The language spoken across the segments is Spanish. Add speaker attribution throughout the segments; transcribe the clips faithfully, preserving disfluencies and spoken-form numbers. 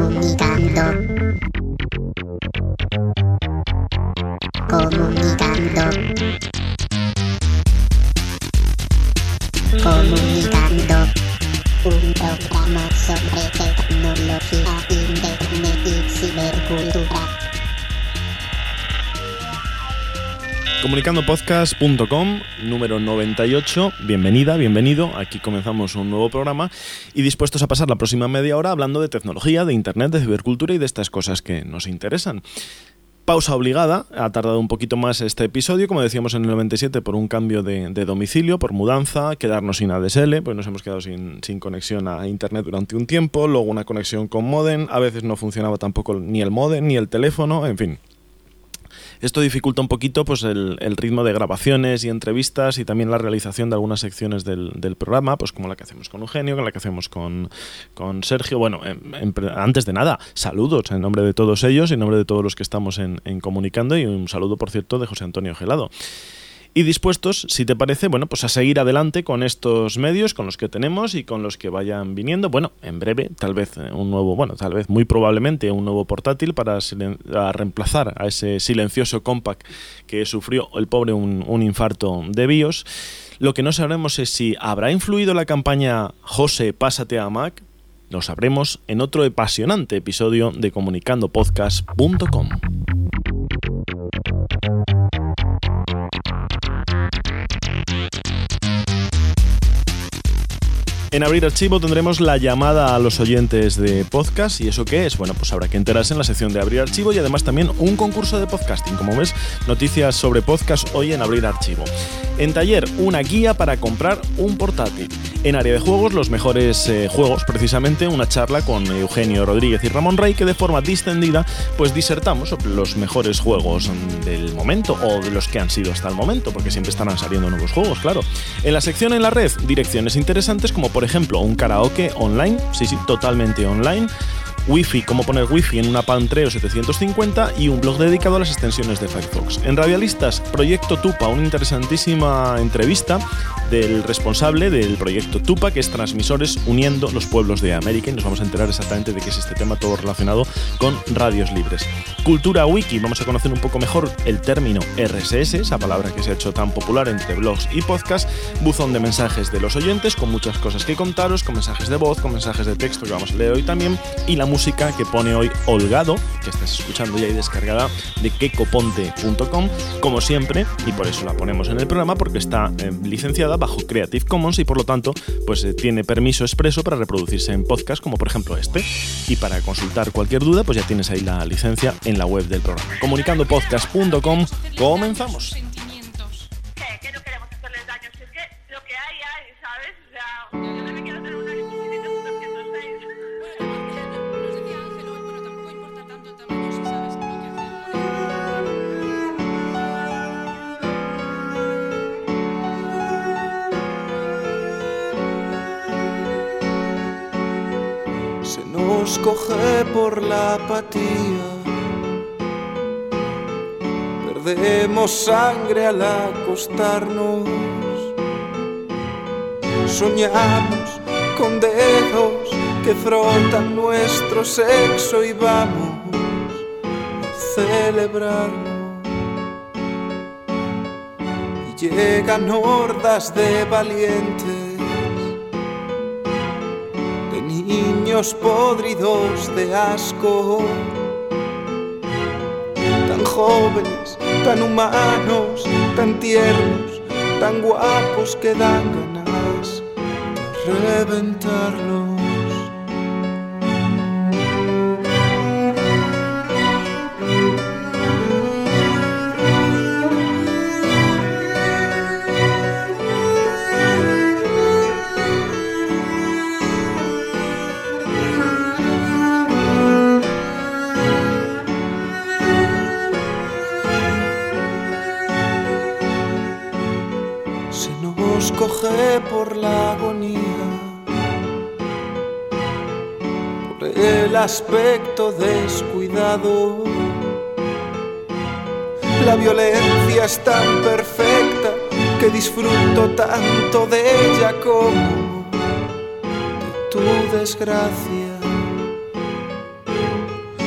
Speaker 1: Comunicando. Comunicando. Comunicando. Un programa sobre tecnología, internet y cibercultura.
Speaker 2: comunicando podcast punto com, número noventa y ocho. Bienvenida, bienvenido. Aquí comenzamos un nuevo programa y dispuestos a pasar la próxima media hora hablando de tecnología, de internet, de cibercultura y de estas cosas que nos interesan. Pausa obligada, ha tardado un poquito más este episodio, como decíamos en el noventa y siete, por un cambio de, de domicilio, por mudanza, quedarnos sin A D S L, pues nos hemos quedado sin, sin conexión a internet durante un tiempo, luego una conexión con módem, a veces no funcionaba tampoco ni el módem ni el teléfono, en fin. Esto dificulta un poquito pues el, el ritmo de grabaciones y entrevistas y también la realización de algunas secciones del, del programa, pues como la que hacemos con Eugenio, con la que hacemos con, con Sergio. Bueno, en, en, antes de nada, saludos en nombre de todos ellos y en nombre de todos los que estamos en, en Comunicando, y un saludo, por cierto, de José Antonio Gelado. Y dispuestos, si te parece, bueno, pues a seguir adelante con estos medios, con los que tenemos y con los que vayan viniendo. Bueno, en breve, tal vez un nuevo, bueno, tal vez muy probablemente un nuevo portátil para silen- a reemplazar a ese silencioso compact que sufrió el pobre un, un infarto de BIOS. Lo que no sabremos es si habrá influido la campaña José, pásate a Mac. Lo sabremos en otro apasionante episodio de comunicando podcast punto com. En Abrir Archivo tendremos la llamada a los oyentes de podcast. ¿Y eso qué es? Bueno, pues habrá que enterarse en la sección de Abrir Archivo y además también un concurso de podcasting. Como ves, noticias sobre podcast hoy en Abrir Archivo. En Taller, una guía para comprar un portátil. En Área de Juegos, los mejores eh, juegos, precisamente una charla con Eugenio Rodríguez y Ramón Rey, que de forma distendida pues disertamos sobre los mejores juegos del momento o de los que han sido hasta el momento, porque siempre estarán saliendo nuevos juegos, claro. En la sección En la Red, direcciones interesantes como por ejemplo un karaoke online, sí, sí, totalmente online, Wi-Fi, cómo poner Wi-Fi en una Palm tres o setecientos cincuenta y un blog dedicado a las extensiones de Firefox. En Radialistas, Proyecto Tupa, una interesantísima entrevista del responsable del Proyecto Tupa, que es Transmisores Uniendo los Pueblos de América, y nos vamos a enterar exactamente de qué es este tema, todo relacionado con radios libres. Cultura Wiki, vamos a conocer un poco mejor el término R S S, esa palabra que se ha hecho tan popular entre blogs y podcasts. Buzón de mensajes de los oyentes, con muchas cosas que contaros, con mensajes de voz, con mensajes de texto que vamos a leer hoy también, y la música que pone hoy Holgado, que estás escuchando ya y descargada de kekoponte punto com, como siempre, y por eso la ponemos en el programa, porque está eh, licenciada bajo Creative Commons y por lo tanto pues eh, tiene permiso expreso para reproducirse en podcast, como por ejemplo este. Y para consultar cualquier duda, pues ya tienes ahí la licencia en la web del programa. comunicando podcast punto com, comenzamos.
Speaker 3: Que no queremos hacerles daño, si es que lo que hay, hay, ¿sabes? O sea, yo también quiero tener una limusina doscientos seis.
Speaker 4: Nos decía Ángel hoy, bueno, tampoco importa tanto el tamaño si sabes lo que hacer.
Speaker 5: Se nos coge por la apatía, perdemos sangre al acostarnos, soñamos con dedos que frotan nuestro sexo y vamos a celebrarlo. Y llegan hordas de valientes, de niños podridos de asco, tan jóvenes, tan humanos, tan tiernos, tan guapos que dan ganas de reventarlos. Coge por la agonía, por el aspecto descuidado. La violencia es tan perfecta que disfruto tanto de ella como de tu desgracia.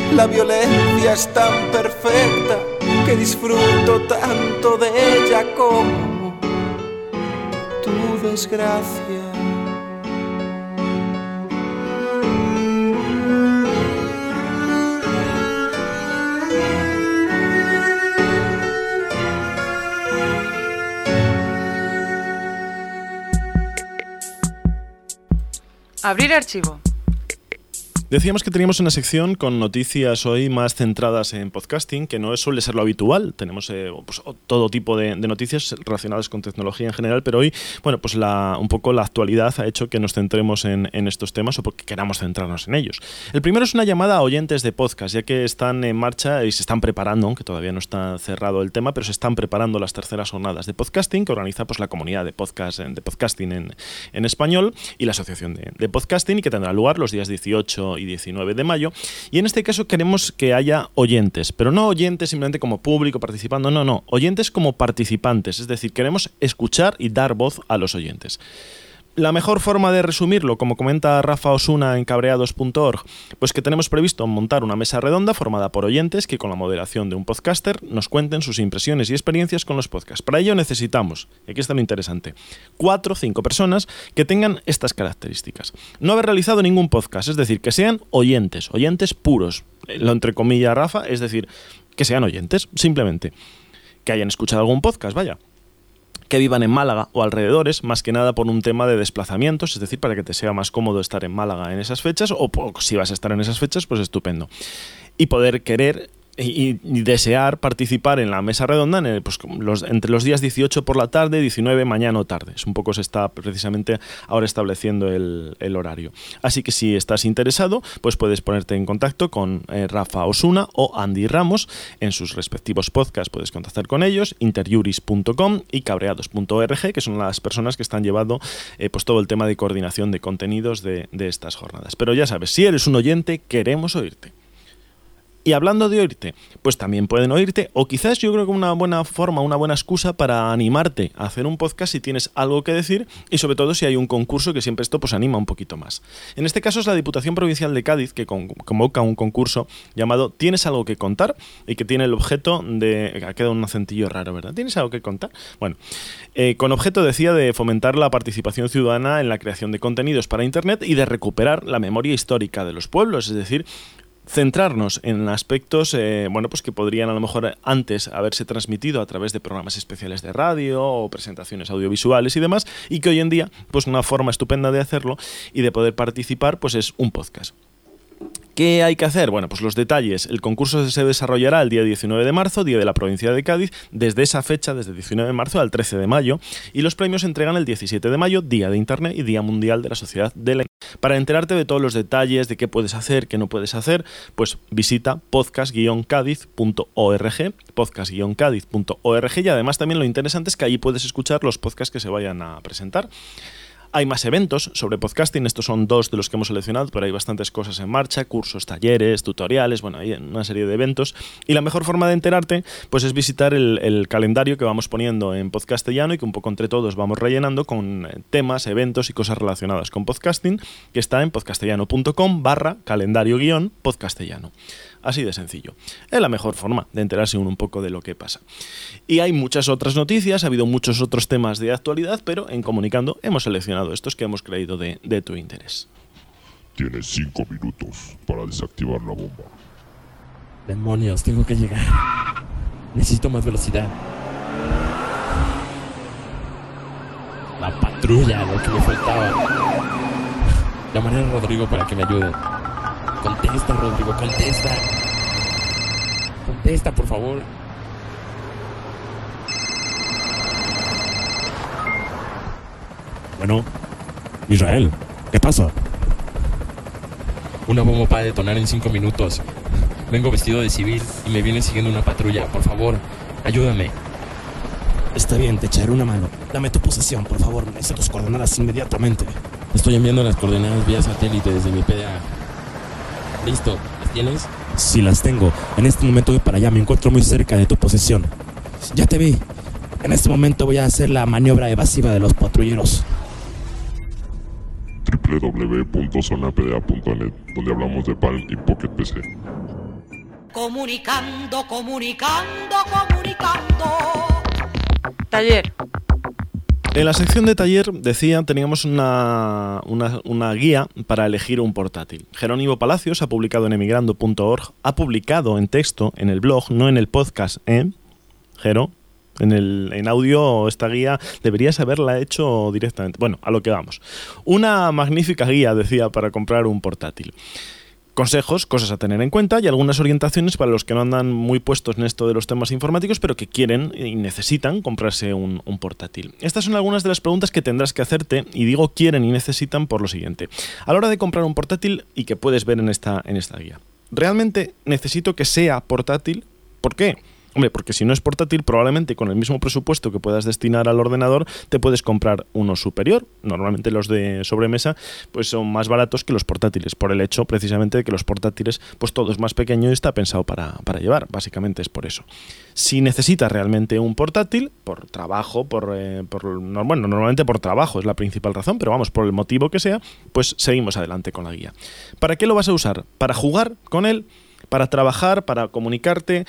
Speaker 5: La violencia es tan perfecta que disfruto tanto de ella como tu desgracia.
Speaker 6: Abrir archivo.
Speaker 2: Decíamos que teníamos una sección con noticias hoy más centradas en podcasting, que no suele ser lo habitual. Tenemos eh, pues, todo tipo de, de noticias relacionadas con tecnología en general, pero hoy, bueno, pues la, un poco la actualidad ha hecho que nos centremos en, en estos temas o porque queramos centrarnos en ellos. El primero es una llamada a oyentes de podcast, ya que están en marcha y se están preparando, aunque todavía no está cerrado el tema, pero se están preparando las terceras jornadas de podcasting que organiza pues, la comunidad de, podcast, de podcasting en, en español y la asociación de, de podcasting, y que tendrá lugar los días dieciocho y diecinueve de mayo, y en este caso queremos que haya oyentes, pero no oyentes simplemente como público participando, no, no, oyentes como participantes, es decir, queremos escuchar y dar voz a los oyentes. La mejor forma de resumirlo, como comenta Rafa Osuna en cabreados punto org, pues que tenemos previsto montar una mesa redonda formada por oyentes que con la moderación de un podcaster nos cuenten sus impresiones y experiencias con los podcasts. Para ello necesitamos, y aquí está lo interesante, cuatro o cinco personas que tengan estas características. No haber realizado ningún podcast, es decir, que sean oyentes, oyentes puros, lo entre comillas Rafa, es decir, que sean oyentes, simplemente. Que hayan escuchado algún podcast, vaya. Que vivan en Málaga o alrededores, más que nada por un tema de desplazamientos, es decir, para que te sea más cómodo estar en Málaga en esas fechas, o si vas a estar en esas fechas, pues estupendo. Y poder querer y, y desear participar en la mesa redonda en el, pues, los, entre los días dieciocho por la tarde, diecinueve mañana o tarde. Es un poco se está precisamente ahora estableciendo el, el horario. Así que si estás interesado, pues puedes ponerte en contacto con eh, Rafa Osuna o Andy Ramos en sus respectivos podcasts. Puedes contactar con ellos, interjuris punto com y cabreados punto org, que son las personas que están llevando eh, pues todo el tema de coordinación de contenidos de, de estas jornadas. Pero ya sabes, si eres un oyente, queremos oírte. Y hablando de oírte, pues también pueden oírte, o quizás yo creo que una buena forma, una buena excusa para animarte a hacer un podcast si tienes algo que decir, y sobre todo si hay un concurso, que siempre esto pues anima un poquito más. En este caso es la Diputación Provincial de Cádiz que convoca un concurso llamado ¿Tienes algo que contar? Y que tiene el objeto de... Ha quedado un acentillo raro, ¿verdad? ¿Tienes algo que contar? Bueno, eh, con objeto, decía, de fomentar la participación ciudadana en la creación de contenidos para Internet y de recuperar la memoria histórica de los pueblos, es decir, centrarnos en aspectos eh, bueno, pues que podrían a lo mejor antes haberse transmitido a través de programas especiales de radio o presentaciones audiovisuales y demás, y que hoy en día pues una forma estupenda de hacerlo y de poder participar pues es un podcast. ¿Qué hay que hacer? Bueno, pues los detalles. El concurso se desarrollará el día diecinueve de marzo, día de la provincia de Cádiz, desde esa fecha, desde el diecinueve de marzo al trece de mayo, y los premios se entregan el diecisiete de mayo, día de Internet y Día Mundial de la Sociedad de la Internet. Para enterarte de todos los detalles, de qué puedes hacer, qué no puedes hacer, pues visita podcast guion cádiz punto org, podcast guion cádiz punto org, y además también lo interesante es que allí puedes escuchar los podcasts que se vayan a presentar. Hay más eventos sobre podcasting, estos son dos de los que hemos seleccionado, pero hay bastantes cosas en marcha, cursos, talleres, tutoriales, bueno, hay una serie de eventos. Y la mejor forma de enterarte pues es visitar el, el calendario que vamos poniendo en Podcastellano y que un poco entre todos vamos rellenando con temas, eventos y cosas relacionadas con podcasting, que está en podcastellano punto com barra calendario guión podcastellano. Así de sencillo. Es la mejor forma de enterarse un, un poco de lo que pasa. Y hay muchas otras noticias, ha habido muchos otros temas de actualidad, pero en Comunicando hemos seleccionado estos que hemos creído de, de tu interés.
Speaker 7: Tienes cinco minutos para desactivar la bomba.
Speaker 8: Demonios, tengo que llegar. Necesito más velocidad. La patrulla, lo que me faltaba. Llamaré a Rodrigo para que me ayude. Contesta, Rodrigo, contesta. Contesta, por favor.
Speaker 9: Bueno, Israel, ¿qué pasa?
Speaker 8: Una bomba va a detonar en cinco minutos. Vengo vestido de civil y me viene siguiendo una patrulla. Por favor, ayúdame.
Speaker 9: Está bien, te echaré una mano. Dame tu posesión, por favor. Necesito tus coordenadas inmediatamente.
Speaker 8: Estoy enviando las coordenadas vía satélite desde mi P D A. Listo, ¿las tienes?
Speaker 9: Sí, las tengo. En este momento voy para allá, me encuentro muy cerca de tu posesión. Ya te vi. En este momento voy a hacer la maniobra evasiva de los patrulleros.
Speaker 7: doble u doble u doble u punto zona p d a punto net, donde hablamos de Palm y Pocket P C.
Speaker 10: Comunicando, comunicando, comunicando.
Speaker 6: Taller.
Speaker 2: En la sección de taller, decía, teníamos una, una, una guía para elegir un portátil. Jerónimo Palacios ha publicado en emigrando punto org, ha publicado en texto en el blog, no en el podcast, ¿eh? Jero, en, el, en audio esta guía deberías haberla hecho directamente. Bueno, a lo que vamos. Una magnífica guía, decía, para comprar un portátil. Consejos, cosas a tener en cuenta y algunas orientaciones para los que no andan muy puestos en esto de los temas informáticos, pero que quieren y necesitan comprarse un, un portátil. Estas son algunas de las preguntas que tendrás que hacerte, y digo quieren y necesitan por lo siguiente. A la hora de comprar un portátil, y que puedes ver en esta, en esta guía, ¿realmente necesito que sea portátil? ¿Por qué? Hombre, porque si no es portátil, probablemente con el mismo presupuesto que puedas destinar al ordenador, te puedes comprar uno superior. Normalmente los de sobremesa pues son más baratos que los portátiles, por el hecho precisamente de que los portátiles, pues todo es más pequeño y está pensado para, para llevar. Básicamente es por eso. Si necesitas realmente un portátil, por trabajo, por, eh, por no, bueno, normalmente por trabajo es la principal razón, pero vamos, por el motivo que sea, pues seguimos adelante con la guía. ¿Para qué lo vas a usar? ¿Para jugar con él? Para trabajar, para comunicarte,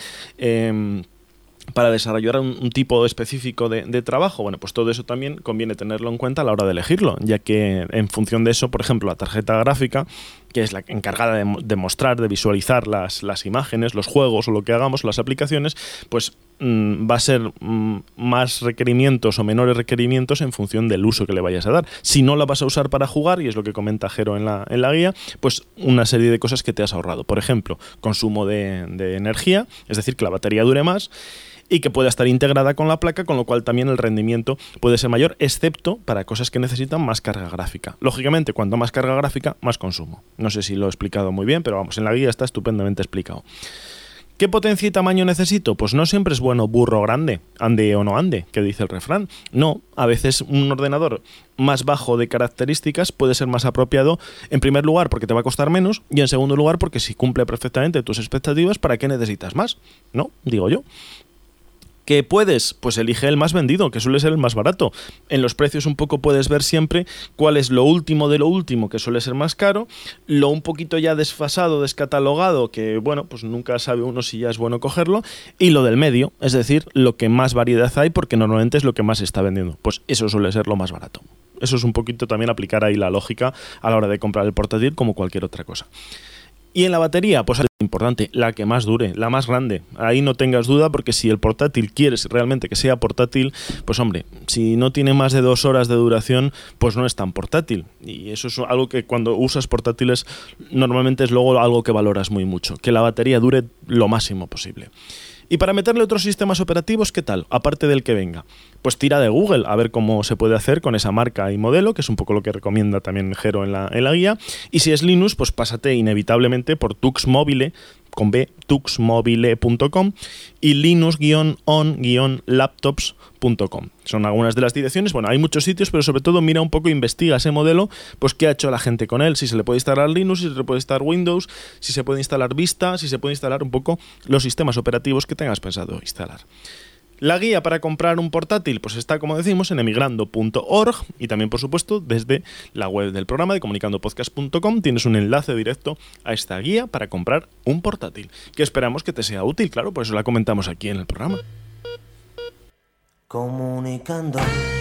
Speaker 2: eh, para desarrollar un, un tipo específico de, de trabajo. Bueno, pues todo eso también conviene tenerlo en cuenta a la hora de elegirlo, ya que en función de eso, por ejemplo, la tarjeta gráfica, que es la encargada de, de mostrar, de visualizar las, las imágenes, los juegos o lo que hagamos, las aplicaciones, pues mmm, va a ser mmm, más requerimientos o menores requerimientos en función del uso que le vayas a dar. Si no la vas a usar para jugar, y es lo que comenta Jero en la, en la guía, pues una serie de cosas que te has ahorrado. Por ejemplo, consumo de, de energía, es decir, que la batería dure más, y que pueda estar integrada con la placa, con lo cual también el rendimiento puede ser mayor, excepto para cosas que necesitan más carga gráfica. Lógicamente, cuanto más carga gráfica, más consumo. No sé si lo he explicado muy bien, pero vamos, en la guía está estupendamente explicado. ¿Qué potencia y tamaño necesito? Pues no siempre es bueno burro grande, ande o no ande, que dice el refrán. No, a veces un ordenador más bajo de características puede ser más apropiado, en primer lugar porque te va a costar menos, y en segundo lugar porque si cumple perfectamente tus expectativas, ¿para qué necesitas más? ¿No? Digo yo. ¿Qué puedes? Pues elige el más vendido, que suele ser el más barato. En los precios un poco puedes ver siempre cuál es lo último de lo último, que suele ser más caro, lo un poquito ya desfasado, descatalogado, que bueno, pues nunca sabe uno si ya es bueno cogerlo, y lo del medio, es decir, lo que más variedad hay, porque normalmente es lo que más se está vendiendo. Pues eso suele ser lo más barato. Eso es un poquito también aplicar ahí la lógica a la hora de comprar el portátil como cualquier otra cosa. Y en la batería, pues es importante, la que más dure, la más grande. Ahí no tengas duda, porque si el portátil quieres realmente que sea portátil, pues hombre, si no tiene más de dos horas de duración, pues no es tan portátil. Y eso es algo que cuando usas portátiles normalmente es luego algo que valoras muy mucho, que la batería dure lo máximo posible. Y para meterle otros sistemas operativos, ¿qué tal? Aparte del que venga. Pues tira de Google a ver cómo se puede hacer con esa marca y modelo, que es un poco lo que recomienda también Jero en la, en la guía. Y si es Linux, pues pásate inevitablemente por Tux Mobile, con B, tux mobile punto com y linux guion on guion laptops punto com. Son algunas de las direcciones. Bueno, hay muchos sitios, pero sobre todo mira un poco, investiga ese modelo, pues qué ha hecho la gente con él, si se le puede instalar Linux, si se le puede instalar Windows, si se puede instalar Vista, si se puede instalar un poco los sistemas operativos que tengas pensado instalar. La guía para comprar un portátil pues está, como decimos, en emigrando punto org, y también, por supuesto, desde la web del programa de comunicando podcast punto com tienes un enlace directo a esta guía para comprar un portátil, que esperamos que te sea útil, claro, por eso la comentamos aquí en el programa.
Speaker 11: Comunicando.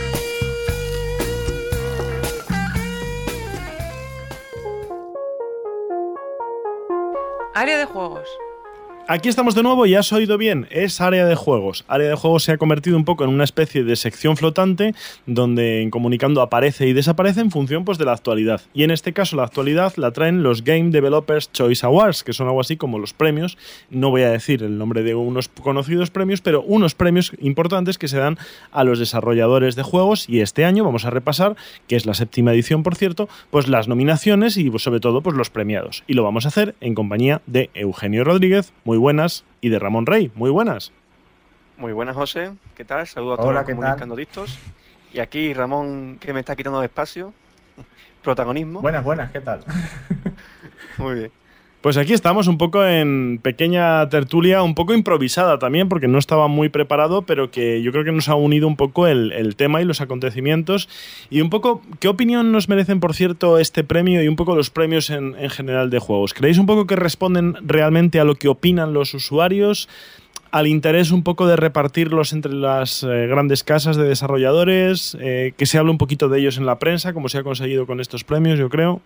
Speaker 6: Área de juegos.
Speaker 2: Aquí estamos de nuevo y has oído bien, es área de juegos. Área de juegos se ha convertido un poco en una especie de sección flotante donde en Comunicando aparece y desaparece en función pues, de la actualidad. Y en este caso la actualidad la traen los Game Developers Choice Awards, que son algo así como los premios, no voy a decir el nombre de unos conocidos premios, pero unos premios importantes que se dan a los desarrolladores de juegos, y este año vamos a repasar, que es la séptima edición por cierto, pues las nominaciones y pues, sobre todo pues, los premiados. Y lo vamos a hacer en compañía de Eugenio Rodríguez, muy buenas, y de Ramón Rey, muy buenas.
Speaker 12: Muy buenas, José, ¿qué tal? Saludos a todos
Speaker 13: Hola,
Speaker 12: los comunicandistas. Y aquí Ramón, que me está quitando espacio, protagonismo.
Speaker 13: Buenas, buenas, ¿qué tal?
Speaker 12: Muy bien.
Speaker 2: Pues aquí estamos un poco en pequeña tertulia, un poco improvisada también, porque no estaba muy preparado, pero que yo creo que nos ha unido un poco el, el tema y los acontecimientos. Y un poco, ¿qué opinión nos merecen, por cierto, este premio y un poco los premios en, en general de juegos? ¿Creéis un poco que responden realmente a lo que opinan los usuarios? ¿Al interés un poco de repartirlos entre las eh, grandes casas de desarrolladores? Eh, que se hable un poquito de ellos en la prensa, como se ha conseguido con estos premios, yo creo.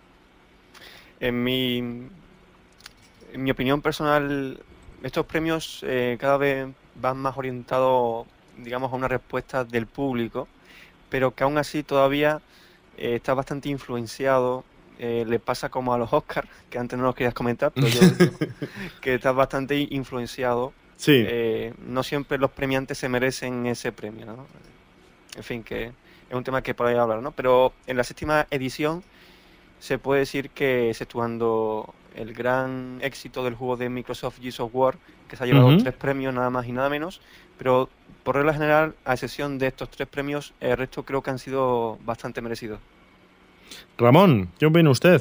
Speaker 12: En mi, en mi opinión personal, estos premios eh, cada vez van más orientados, digamos, a una respuesta del público, pero que aún así todavía eh, está bastante influenciado. Eh, le pasa como a los Oscars, que antes no los querías comentar, pero yo que está bastante influenciado.
Speaker 2: Sí.
Speaker 12: Eh, no siempre los premiantes se merecen ese premio, ¿no? En fin, que es un tema que por ahí hablar, ¿no? Pero en la séptima edición se puede decir que, exceptuando el gran éxito del juego de Microsoft Gears of War, que se ha llevado uh-huh. tres premios, nada más y nada menos, pero por regla general, a excepción de estos tres premios, el resto creo que han sido bastante merecidos.
Speaker 2: Ramón, ¿qué opina usted?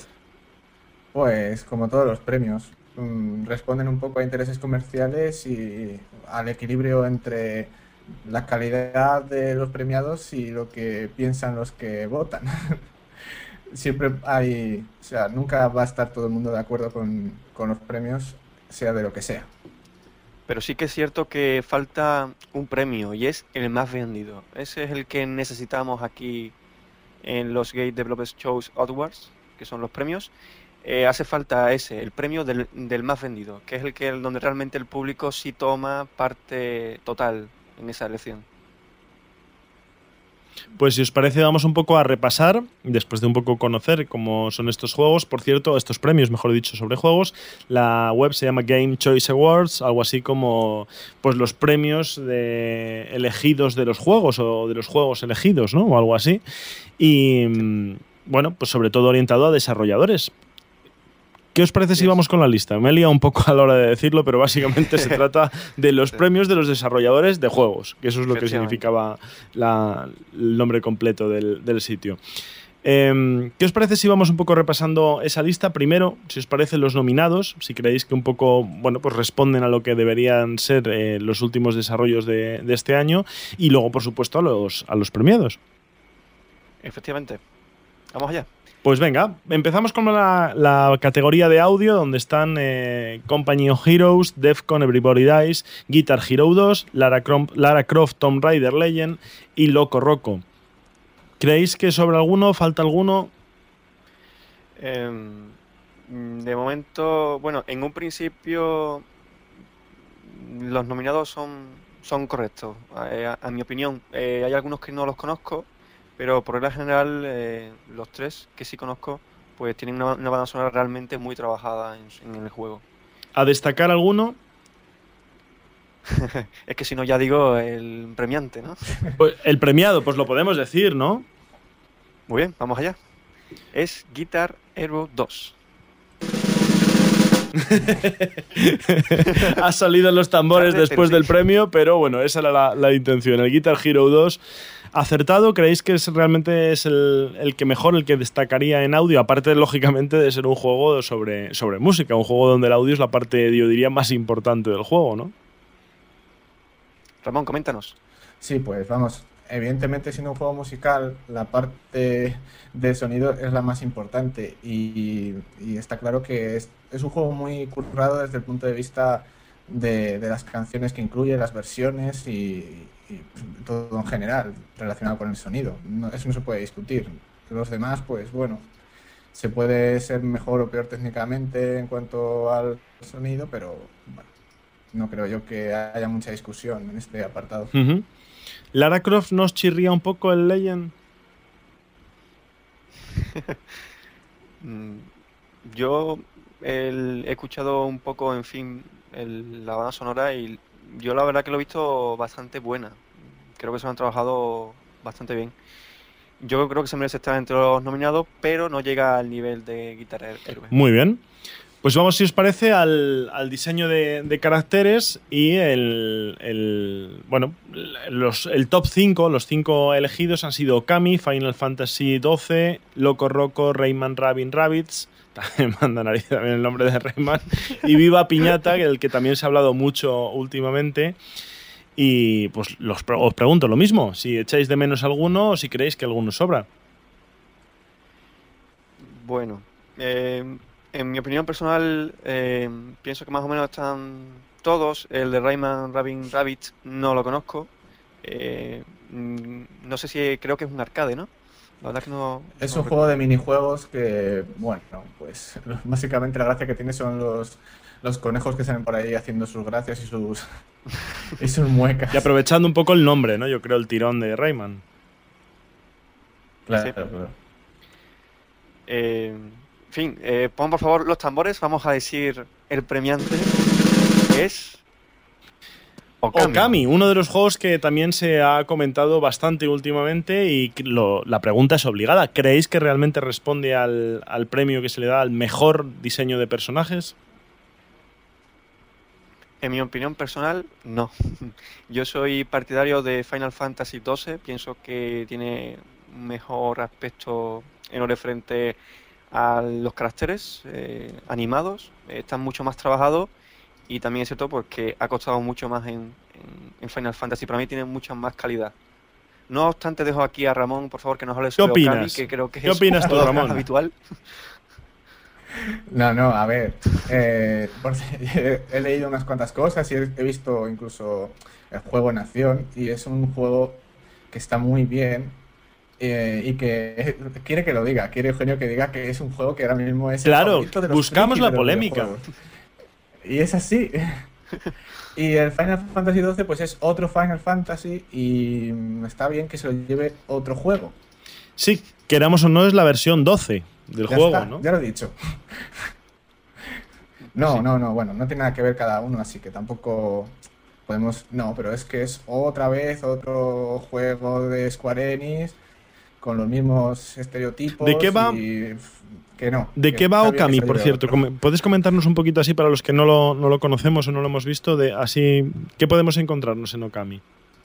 Speaker 11: Pues como todos los premios, mmm, responden un poco a intereses comerciales y al equilibrio entre la calidad de los premiados y lo que piensan los que votan. Siempre hay, o sea, nunca va a estar todo el mundo de acuerdo con, con los premios, sea de lo que sea.
Speaker 12: Pero sí que es cierto que falta un premio y es el más vendido. Ese es el que necesitamos aquí en los Game Developers Choice Awards, que son los premios. Eh, hace falta ese, el premio del, del más vendido, que es el que donde realmente el público sí toma parte total en esa elección.
Speaker 2: Pues si os parece vamos un poco a repasar, después de un poco conocer cómo son estos juegos, por cierto, estos premios, mejor dicho, sobre juegos. La web se llama Game Choice Awards, algo así como pues los premios de elegidos de los juegos o de los juegos elegidos, ¿no? O algo así. Y bueno, pues sobre todo orientado a desarrolladores. ¿Qué os parece si vamos con la lista? Me he liado un poco a la hora de decirlo, pero básicamente se trata de los premios de los desarrolladores de juegos, que eso es lo que significaba la, el nombre completo del, del sitio. Eh, ¿Qué os parece si vamos un poco repasando esa lista? Primero, si os parece, los nominados, si creéis que un poco, bueno, pues responden a lo que deberían ser eh, los últimos desarrollos de, de este año, y luego, por supuesto, a los, a los premiados.
Speaker 12: Efectivamente. Vamos allá.
Speaker 2: Pues venga, empezamos con la, la categoría de audio, donde están eh, Company of Heroes, Defcon Everybody Dies, Guitar Hero dos, Lara Croft, Lara Croft Tomb Raider Legend y Loco Roco. ¿Creéis que sobre alguno, falta alguno?
Speaker 12: Eh, de momento, bueno, en un principio los nominados son, son correctos, a, a mi opinión. Eh, hay algunos que no los conozco, pero por regla general, eh, los tres que sí conozco, pues tienen una, una banda sonora realmente muy trabajada en, en el juego.
Speaker 2: ¿A destacar alguno?
Speaker 12: Es que si no, ya digo el premiante, ¿no?
Speaker 2: Pues el premiado, pues lo podemos decir, ¿no?
Speaker 12: Muy bien, vamos allá. Es Guitar Hero dos.
Speaker 2: Ha salido en los tambores después del premio, pero bueno, esa era la, la intención. El Guitar Hero dos, acertado. ¿Creéis que es, realmente es el, el que mejor, el que destacaría en audio? Aparte, lógicamente, de ser un juego sobre, sobre música, un juego donde el audio es la parte, yo diría, más importante del juego, ¿no?
Speaker 12: Ramón, coméntanos.
Speaker 11: Sí, pues vamos, evidentemente siendo un juego musical, la parte de sonido es la más importante y, y está claro que es, es un juego muy currado desde el punto de vista de, de las canciones que incluye, las versiones y, y todo en general relacionado con el sonido. No, eso no se puede discutir. Los demás, pues bueno, se puede ser mejor o peor técnicamente en cuanto al sonido, pero bueno, no creo yo que haya mucha discusión en este apartado.
Speaker 2: Uh-huh. ¿Lara Croft nos chirría un poco el Legend?
Speaker 12: Yo el, he escuchado un poco, en fin, el, la banda sonora y yo la verdad que lo he visto bastante buena. Creo que se han trabajado bastante bien. Yo creo que se merece estar entre los nominados, pero no llega al nivel de Guitar Hero.
Speaker 2: Muy bien. Pues vamos, si os parece, al, al diseño de, de caracteres y el, el bueno los, el top cinco, los cinco elegidos han sido Okami, Final Fantasy doce, Loco Roco, Rayman Rabin Rabbids, también manda nariz también el nombre de Rayman, y Viva Piñata, del que también se ha hablado mucho últimamente. Y pues los, os pregunto lo mismo, si echáis de menos alguno o si creéis que alguno sobra.
Speaker 12: Bueno, eh, en mi opinión personal, eh, pienso que más o menos están todos. El de Rayman Rabin Rabbit no lo conozco. Eh, no sé si creo que es un arcade, ¿no? La verdad que no.
Speaker 11: Es
Speaker 12: no
Speaker 11: un juego de minijuegos que, bueno, pues básicamente la gracia que tiene son los, los conejos que salen por ahí haciendo sus gracias y sus, y sus muecas.
Speaker 2: Y aprovechando un poco el nombre, ¿no? Yo creo el tirón de Rayman.
Speaker 11: Claro,
Speaker 12: Sí.
Speaker 11: claro.
Speaker 12: Eh, en fin, eh, pon por favor los tambores. Vamos a decir el premiante, que es Okami.
Speaker 2: Okami, uno de los juegos que también se ha comentado bastante últimamente y que lo- la pregunta es obligada. ¿Creéis que realmente responde al, al premio que se le da al mejor diseño de personajes?
Speaker 12: En mi opinión personal, no. Yo soy partidario de Final Fantasy doce. Pienso que tiene un mejor aspecto en lo referente a los caracteres eh, animados. Eh, están mucho más trabajados y también es cierto porque ha costado mucho más en, en- en Final Fantasy. Para mí tiene mucha más calidad. No obstante, dejo aquí a Ramón, por favor, que nos hable sobre Okami,
Speaker 2: opinas?
Speaker 12: que creo que
Speaker 2: ¿Qué
Speaker 12: es
Speaker 2: opinas tú,
Speaker 12: todo
Speaker 2: Ramón?
Speaker 12: más habitual.
Speaker 11: No, no, a ver. eh, por- he leído unas cuantas cosas y he, he visto incluso el juego en acción y es un juego que está muy bien eh, y que quiere que lo diga, quiere Eugenio que diga que es un juego que ahora mismo es el
Speaker 2: Claro,
Speaker 11: favorito de los
Speaker 2: buscamos
Speaker 11: frikis
Speaker 2: la
Speaker 11: de los
Speaker 2: polémica.
Speaker 11: videojuegos. Y es así. Y el Final Fantasy doce pues es otro Final Fantasy y mm, está bien que se lo lleve otro juego.
Speaker 2: Sí, queramos o no, es la versión doce del
Speaker 11: Ya
Speaker 2: juego,
Speaker 11: está,
Speaker 2: ¿no?
Speaker 11: ya lo he dicho. No, no, no, bueno, no tiene nada que ver cada uno, así que tampoco podemos. No, pero es que es otra vez otro juego de Square Enix con los mismos estereotipos.
Speaker 2: ¿De qué va?
Speaker 11: Y que no.
Speaker 2: ¿De
Speaker 11: que
Speaker 2: qué va
Speaker 11: está bien que
Speaker 2: Okami,
Speaker 11: se lo
Speaker 2: por
Speaker 11: lleve
Speaker 2: cierto?
Speaker 11: otro.
Speaker 2: Com- ¿Puedes comentarnos un poquito así para los que no lo, no lo conocemos o no lo hemos visto? De así, ¿qué podemos encontrarnos en Okami?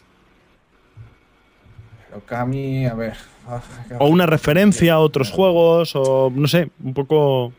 Speaker 11: Okami, a ver. ah,
Speaker 2: O una referencia a otros juegos, o no sé, un poco.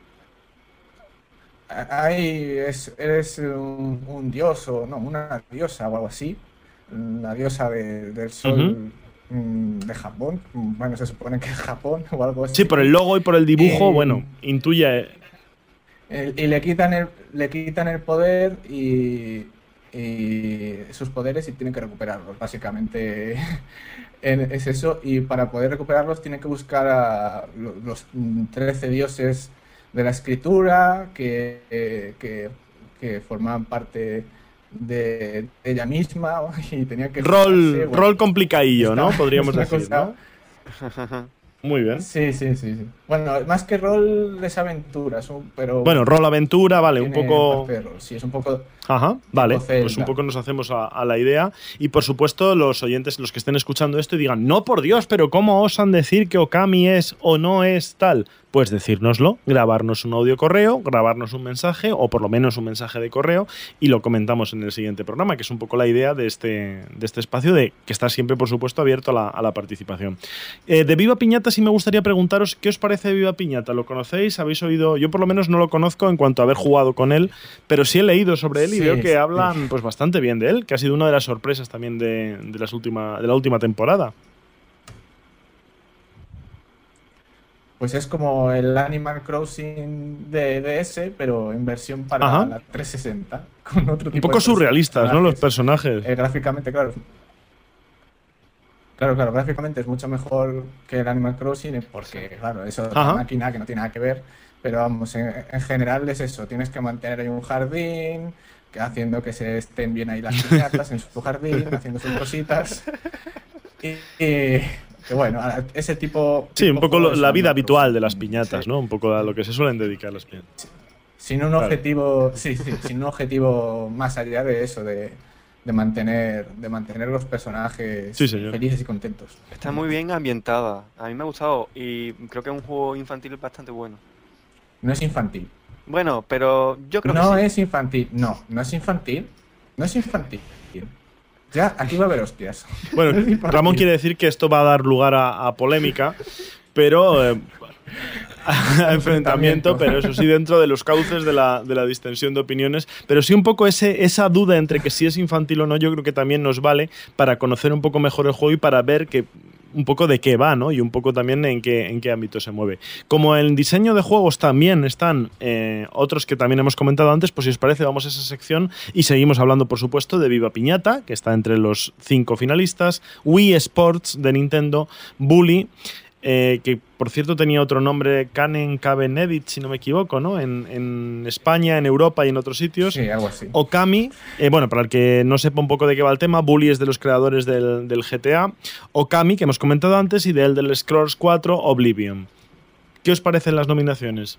Speaker 11: Ahí es, eres un, un dios o no, una diosa o algo así. La diosa de- del sol mm, de Japón. Bueno, se supone que es Japón o algo así.
Speaker 2: Sí, por el logo y por el dibujo,
Speaker 11: Y-
Speaker 2: bueno, intuye.
Speaker 11: El- y le quitan el, le quitan el poder y, y sus poderes y tienen que recuperarlos. Básicamente en- es eso. Y para poder recuperarlos tienen que buscar a lo- los mm, trece dioses de la escritura que, eh, que, que formaban parte de ella misma y tenían que
Speaker 2: Rol,
Speaker 11: juntarse, bueno,
Speaker 2: rol complicadillo, ¿no?
Speaker 11: está-
Speaker 2: Podríamos
Speaker 11: es una
Speaker 2: decir,
Speaker 11: cosa-
Speaker 2: ¿no? Muy bien.
Speaker 11: Sí, sí, sí, sí. Bueno, más que rol es aventura, es un- pero
Speaker 2: Bueno, rol aventura, vale, un
Speaker 11: tiene
Speaker 2: poco.
Speaker 11: parte de rol. Sí, es un poco.
Speaker 2: Ajá, vale,
Speaker 11: tipo Zelda.
Speaker 2: pues un poco nos hacemos a, a la idea. Y por supuesto, los oyentes, los que estén escuchando esto y digan, no, por Dios, pero ¿cómo osan decir que Okami es o no es tal? Pues decírnoslo, grabarnos un audio correo, grabarnos un mensaje, o por lo menos un mensaje de correo, y lo comentamos en el siguiente programa, que es un poco la idea de este, de este espacio, de que está siempre, por supuesto, abierto a la, a la participación. Eh, de Viva Piñata sí me gustaría preguntaros, ¿qué os parece de Viva Piñata? ¿Lo conocéis? ¿Habéis oído? Yo por lo menos no lo conozco en cuanto a haber jugado con él, pero sí he leído sobre él y
Speaker 11: Sí,
Speaker 2: veo que
Speaker 11: sí.
Speaker 2: hablan pues bastante bien de él, que ha sido una de las sorpresas también de, de, las última, de la última temporada.
Speaker 11: Pues es como el Animal Crossing de D S, pero en versión para
Speaker 2: Ajá.
Speaker 11: la trescientos sesenta. Con otro
Speaker 2: Un
Speaker 11: tipo
Speaker 2: poco
Speaker 11: de
Speaker 2: surrealistas, ¿no? Los personajes.
Speaker 11: Eh, gráficamente, claro. Claro, claro, gráficamente es mucho mejor que el Animal Crossing, porque, claro, eso es
Speaker 2: Ajá.
Speaker 11: una máquina que no tiene nada que ver. Pero vamos, en, en general es eso. Tienes que mantener ahí un jardín, que haciendo que se estén bien ahí las piñatas en su jardín, haciendo sus cositas. Y, y- que bueno, a- ese tipo.
Speaker 2: Sí, un
Speaker 11: tipo
Speaker 2: poco lo-
Speaker 11: juegos
Speaker 2: la
Speaker 11: son
Speaker 2: vida
Speaker 11: otros.
Speaker 2: habitual de las piñatas, ¿no? Un poco a lo que se suelen dedicar las piñatas.
Speaker 11: Sin un
Speaker 2: Claro.
Speaker 11: objetivo, sí, sí, sin un objetivo más allá de eso, de, de mantener, de mantener los personajes
Speaker 2: Sí, señor.
Speaker 11: felices y contentos.
Speaker 12: Está muy bien ambientada. A mí me ha gustado y creo que es un juego infantil bastante bueno.
Speaker 11: No es infantil.
Speaker 12: Bueno, pero yo creo
Speaker 11: No
Speaker 12: que sí.
Speaker 11: es infantil. No, no es infantil. No es infantil. Ya, aquí va a haber hostias.
Speaker 2: Bueno,
Speaker 11: No es infantil.
Speaker 2: Ramón quiere decir que esto va a dar lugar a, a polémica, pero eh, a enfrentamiento, pero eso sí dentro de los cauces de la, de la distensión de opiniones. Pero sí un poco ese, esa duda entre que si es infantil o no, yo creo que también nos vale para conocer un poco mejor el juego y para ver que un poco de qué va, ¿no? Y un poco también en qué, en qué ámbito se mueve. Como en diseño de juegos también están eh, otros que también hemos comentado antes, pues si os parece vamos a esa sección y seguimos hablando, por supuesto, de Viva Piñata, que está entre los cinco finalistas, Wii Sports de Nintendo, Bully, Eh, que por cierto tenía otro nombre, Canen Cabenedit, si no me equivoco, ¿no? En, en España, en Europa y en otros sitios.
Speaker 11: Sí, algo así.
Speaker 2: Okami, eh, bueno, para el que no sepa un poco de qué va el tema, Bully es de los creadores del, del G T A. Okami, que hemos comentado antes, y del del Scrolls cuatro, Oblivion. ¿Qué os parecen las nominaciones?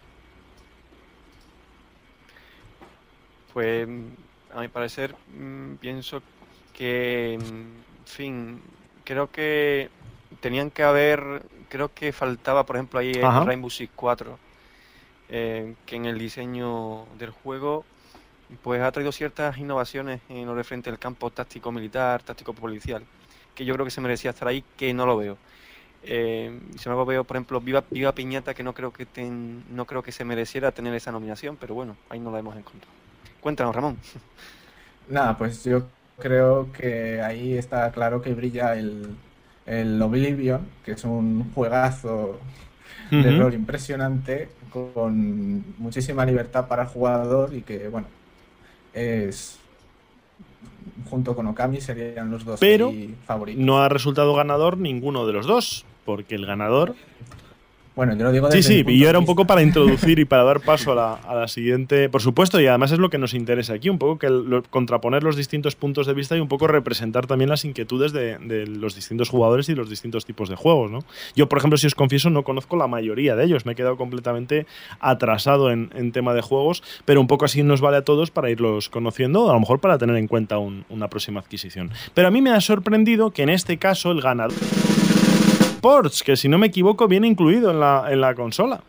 Speaker 12: Pues, a mi parecer, mmm, pienso que, en fin, creo que tenían que haber, creo que faltaba, por ejemplo, ahí
Speaker 2: Ajá.
Speaker 12: el Rainbow Six cuatro, eh, que en el diseño del juego pues ha traído ciertas innovaciones en lo referente al campo táctico militar, táctico policial, que yo creo que se merecía estar ahí, que no lo veo. Eh, sin embargo, veo, por ejemplo, Viva, Viva Piñata, que no creo que ten, no creo que se mereciera tener esa nominación, pero bueno, ahí no la hemos encontrado. Cuéntanos, Ramón.
Speaker 11: Nada, pues yo creo que ahí está claro que brilla el, el Oblivion, que es un juegazo de
Speaker 2: Ujú.
Speaker 11: rol impresionante, con muchísima libertad para el jugador y que, bueno, es junto con Okami serían los dos
Speaker 2: Pero
Speaker 11: ahí favoritos.
Speaker 2: no ha resultado ganador ninguno de los dos, porque el ganador...
Speaker 11: Bueno, yo lo digo
Speaker 2: Sí,
Speaker 11: desde
Speaker 2: sí,
Speaker 11: mi punto
Speaker 2: y yo
Speaker 11: de
Speaker 2: era un
Speaker 11: vista.
Speaker 2: poco para introducir y para dar paso a la, a la siguiente, por supuesto, y además es lo que nos interesa aquí, un poco que el- lo- contraponer los distintos puntos de vista y un poco representar también las inquietudes de, de los distintos jugadores y los distintos tipos de juegos, ¿no? Yo, por ejemplo, si os confieso, no conozco la mayoría de ellos, me he quedado completamente atrasado en, en tema de juegos, pero un poco así nos vale a todos para irlos conociendo, a lo mejor para tener en cuenta un- una próxima adquisición. Pero a mí me ha sorprendido que en este caso el ganador... Sports, que si no me equivoco viene incluido en la, en la consola.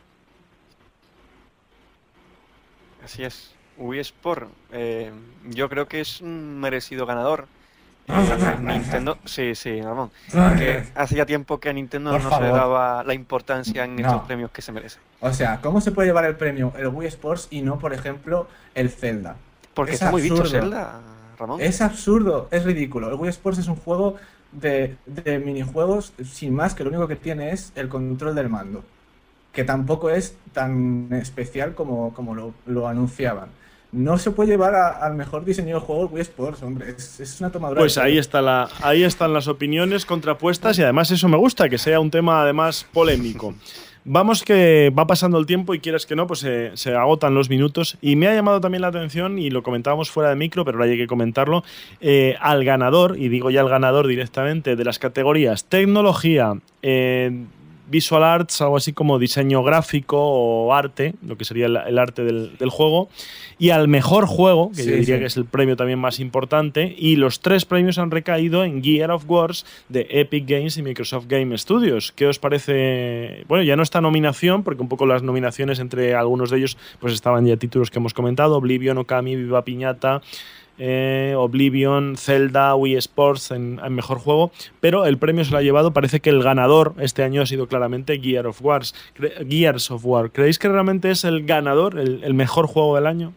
Speaker 12: Así es. Wii Sport, eh, yo creo que es un merecido ganador. Eh, Nintendo, sí, sí, Ramón. Que hace ya tiempo que a Nintendo
Speaker 11: Por
Speaker 12: no se le
Speaker 11: favor.
Speaker 12: daba la importancia en
Speaker 11: No.
Speaker 12: estos premios que se merece.
Speaker 11: O sea, ¿cómo se puede llevar el premio el Wii Sports y no, por ejemplo, el Zelda?
Speaker 12: Porque
Speaker 11: Es
Speaker 12: está muy visto
Speaker 11: absurdo.
Speaker 12: Zelda, Ramón.
Speaker 11: Es absurdo, es ridículo. El Wii Sports es un juego de, de minijuegos sin más, que lo único que tiene es el control del mando, que tampoco es tan especial como, como lo, lo anunciaban. No se puede llevar a- al mejor diseño de juego el Wii Sports, hombre, es, es una tomadura
Speaker 2: Pues
Speaker 11: de
Speaker 2: ahí
Speaker 11: pelo.
Speaker 2: está la, ahí están las opiniones contrapuestas y además eso me gusta, que sea un tema además polémico. Vamos que va pasando el tiempo y quieras que no, pues se, se agotan los minutos. Y me ha llamado también la atención, y lo comentábamos fuera de micro, pero ahora hay que comentarlo, eh, al ganador, y digo ya al ganador directamente, de las categorías tecnología, eh, visual arts, algo así como diseño gráfico o arte, lo que sería el, el arte del, del juego, y al mejor juego, que
Speaker 11: Sí,
Speaker 2: yo diría
Speaker 11: sí.
Speaker 2: que es el premio también más importante, y los tres premios han recaído en Gear of Wars de Epic Games y Microsoft Game Studios. ¿Qué os parece? Bueno, ya no está nominación, porque un poco las nominaciones entre algunos de ellos pues estaban ya títulos que hemos comentado, Oblivion, Okami, Viva Piñata, eh, Oblivion, Zelda, Wii Sports en, en mejor juego, pero el premio se lo ha llevado, parece que el ganador este año ha sido claramente Gear of Wars, Cre- Gears of War. ¿Creéis que realmente es el ganador, el, el mejor juego del año?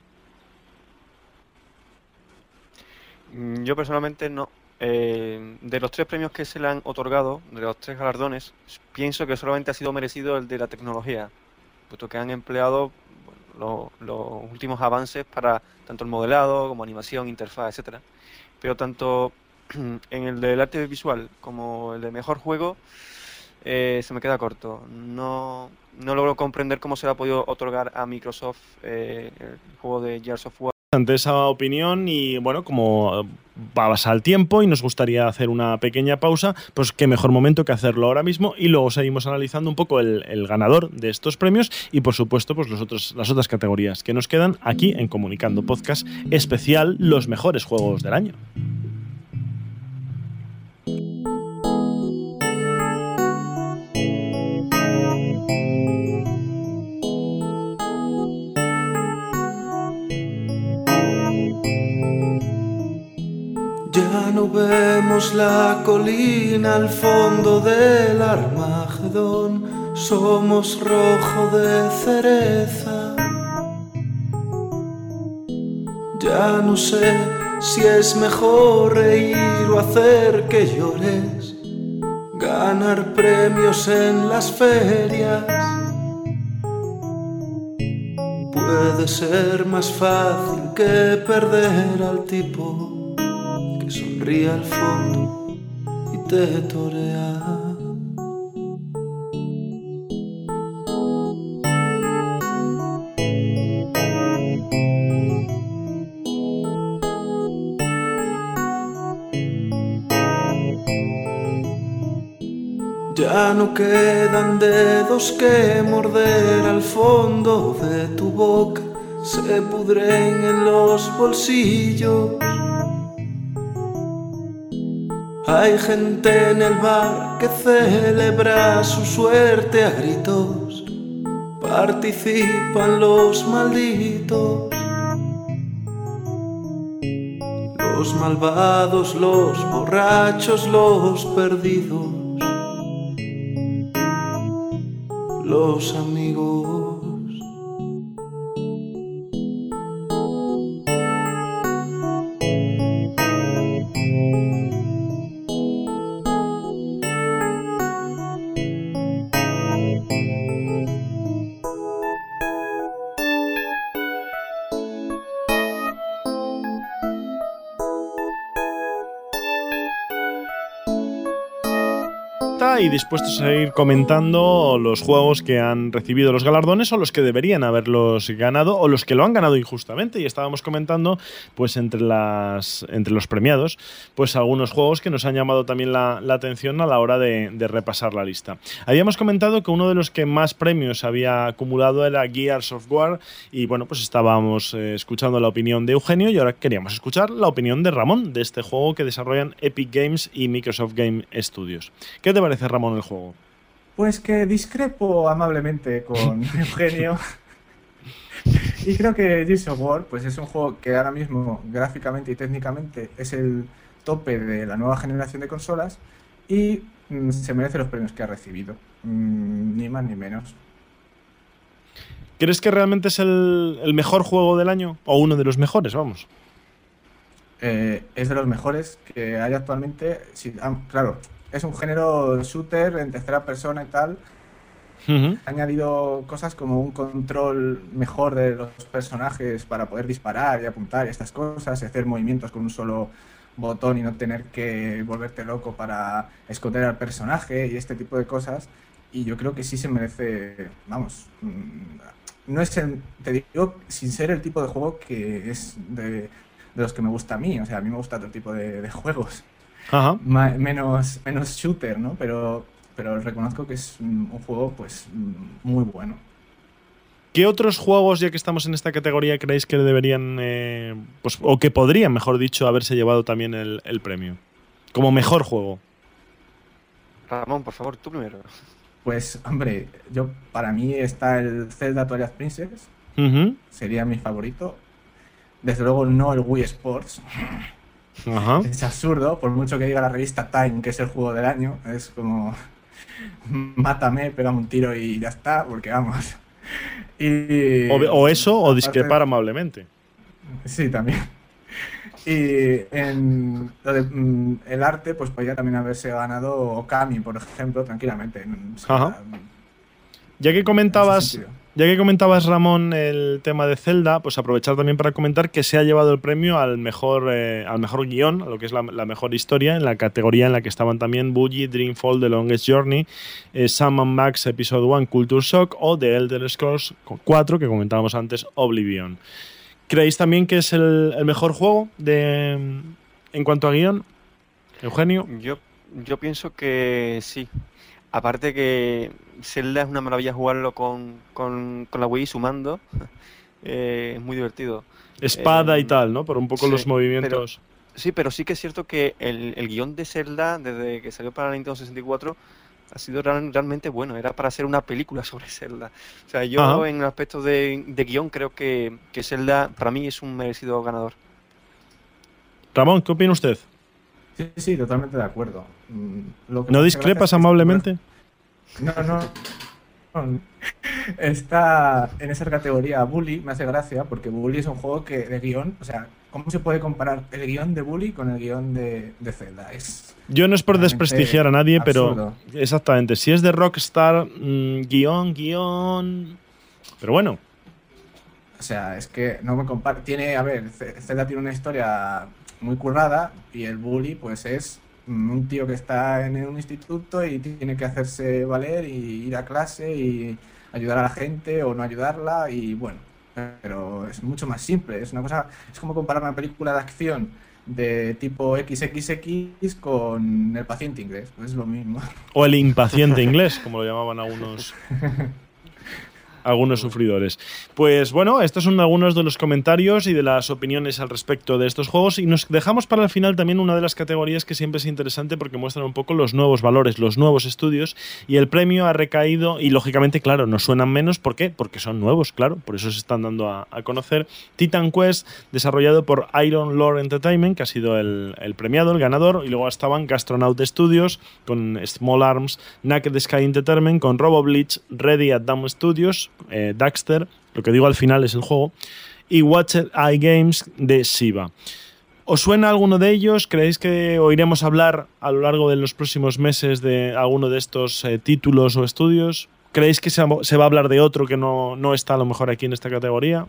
Speaker 12: Mm, Yo personalmente no. Eh, de los tres premios que se le han otorgado, de los tres galardones, pienso que solamente ha sido merecido el de la tecnología, puesto que han empleado bueno, lo- los últimos avances para tanto el modelado como animación, interfaz, etcétera. Pero tanto en el del arte visual como el de mejor juego eh, se me queda corto. No, no logro comprender cómo se le ha podido otorgar a Microsoft eh, el juego de Gears of War.
Speaker 2: Ante esa opinión y bueno, como va a pasar el tiempo y nos gustaría hacer una pequeña pausa, pues qué mejor momento que hacerlo ahora mismo y luego seguimos analizando un poco el, el ganador de estos premios y por supuesto pues los otros, las otras categorías que nos quedan aquí en Comunicando Podcast especial los mejores juegos del año.
Speaker 5: Ya no vemos la colina al fondo del Armagedón. somos rojo de cereza. Ya no sé si es mejor reír o hacer que llores, ganar premios en las ferias. Puede ser más fácil que perder al tipo que sonríe al fondo y te torea. Ya no quedan dedos que morder al fondo de tu boca, se pudren en los bolsillos. Hay gente en el bar que celebra su suerte a gritos, participan los malditos, los malvados, los borrachos, los perdidos, los amigos.
Speaker 2: Y dispuestos a seguir comentando los juegos que han recibido los galardones o los que deberían haberlos ganado o los que lo han ganado injustamente. Y estábamos comentando, pues entre las entre los premiados, pues algunos juegos que nos han llamado también la, la atención a la hora de, de repasar la lista. Habíamos comentado que uno de los que más premios había acumulado era Gears of War y bueno, pues estábamos eh, escuchando la opinión de Eugenio y ahora queríamos escuchar la opinión de Ramón de este juego que desarrollan Epic Games y Microsoft Game Studios. ¿Qué te parece, Ramón, el juego?
Speaker 11: Pues que discrepo amablemente con Eugenio y creo que Gears of War pues es un juego que ahora mismo gráficamente y técnicamente es el tope de la nueva generación de consolas y mm, se merece los premios que ha recibido, mm, ni más ni menos.
Speaker 2: ¿Crees que realmente es el, el mejor juego del año? O uno de los mejores, vamos.
Speaker 11: Eh, es de los mejores que hay actualmente. Sí, ah, claro, es un género shooter en tercera persona y tal.
Speaker 2: Uh-huh.
Speaker 11: Ha añadido cosas como un control mejor de los personajes para poder disparar y apuntar y estas cosas, y hacer movimientos con un solo botón y no tener que volverte loco para esconder al personaje y este tipo de cosas. Y yo creo que sí se merece, vamos, no es el, te digo, sin ser el tipo de juego que es de, de los que me gusta a mí. O sea, a mí me gusta otro tipo de, de juegos.
Speaker 2: Ajá.
Speaker 11: Ma- menos, menos shooter, ¿no? Pero, pero reconozco que es un juego pues muy bueno.
Speaker 2: ¿Qué otros juegos, ya que estamos en esta categoría, creéis que deberían, eh, pues, o que podrían, mejor dicho, haberse llevado también el, el premio? Como mejor juego.
Speaker 12: Ramón, por favor, tú primero.
Speaker 11: Pues, hombre, yo para mí está el Zelda Twilight Princess.
Speaker 2: Uh-huh.
Speaker 11: Sería mi favorito. Desde luego no el Wii Sports.
Speaker 2: Ajá.
Speaker 11: Es absurdo, por mucho que diga la revista Time que es el juego del año. Es como, mátame, pégame un tiro y ya está, porque vamos. Y,
Speaker 2: o, o eso, o
Speaker 11: aparte,
Speaker 2: discrepar amablemente.
Speaker 11: Sí, también. Y en lo de, mm, el arte, pues podría también haberse ganado Okami, por ejemplo, tranquilamente. O sea,
Speaker 2: Ajá. Ya que comentabas, ya que comentabas, Ramón, el tema de Zelda, pues aprovechar también para comentar que se ha llevado el premio al mejor, eh, al mejor guión, a lo que es la, la mejor historia, en la categoría en la que estaban también Boogie, Dreamfall, The Longest Journey, eh, Sam and Max Episode uno, Culture Shock o The Elder Scrolls cuatro, que comentábamos antes, Oblivion. ¿Creéis también que es el, el mejor juego de, en cuanto a guión? Eugenio.
Speaker 12: Yo, yo pienso que sí. Aparte que Zelda es una maravilla jugarlo con, con, con la Wii sumando. Eh, es muy divertido.
Speaker 2: Espada
Speaker 12: Eh,
Speaker 2: y tal, ¿no? Por un poco
Speaker 12: sí,
Speaker 2: los movimientos.
Speaker 12: Pero, sí, pero sí que es cierto que el, el guión de Zelda, desde que salió para la Nintendo sesenta y cuatro, ha sido real, realmente bueno. Era para hacer una película sobre Zelda. O sea, yo
Speaker 2: Ajá.
Speaker 12: en el aspecto de, de guión creo que, que Zelda para mí es un merecido ganador.
Speaker 2: Ramón, ¿qué opina usted?
Speaker 11: Sí, sí, totalmente de acuerdo. Mm, Lo que
Speaker 2: ¿No
Speaker 11: me hace
Speaker 2: discrepas
Speaker 11: gracia es que,
Speaker 2: amablemente?
Speaker 11: No, no. está en esa categoría Bully. Me hace gracia porque Bully es un juego que de guión, o sea, ¿cómo se puede comparar el guión de Bully con el guión de, de Zelda? Es
Speaker 2: Yo no es por desprestigiar a nadie,
Speaker 11: absurdo.
Speaker 2: pero exactamente, si es de Rockstar, mmm, guión, guión... Pero bueno.
Speaker 11: O sea, es que no me comparo. Tiene, a ver, Zelda tiene una historia muy currada y el Bully pues es un tío que está en un instituto y tiene que hacerse valer y ir a clase y ayudar a la gente o no ayudarla y bueno, pero es mucho más simple. Es una cosa, es como comparar una película de acción de tipo equis equis equis con El paciente inglés, pues es lo mismo.
Speaker 2: O El impaciente inglés, como lo llamaban algunos algunos sufridores. Pues bueno, estos son algunos de los comentarios y de las opiniones al respecto de estos juegos y nos dejamos para el final también una de las categorías que siempre es interesante porque muestran un poco los nuevos valores, los nuevos estudios y el premio ha recaído y lógicamente, claro, nos suenan menos. ¿Por qué? Porque son nuevos, claro, por eso se están dando a, a conocer. Titan Quest, desarrollado por Iron Lord Entertainment, que ha sido el, el premiado, el ganador, y luego estaban Gastronaut Studios con Small Arms, Naked Sky Entertainment con Robo Bleach, Ready at Dawn Studios, Eh, Daxter, lo que digo al final es el juego, y Watcher Eye Games de Shiba. ¿Os suena alguno de ellos? ¿Creéis que oiremos hablar a lo largo de los próximos meses de alguno de estos eh, títulos o estudios? ¿Creéis que se, se va a hablar de otro que no, no está a lo mejor aquí en esta categoría?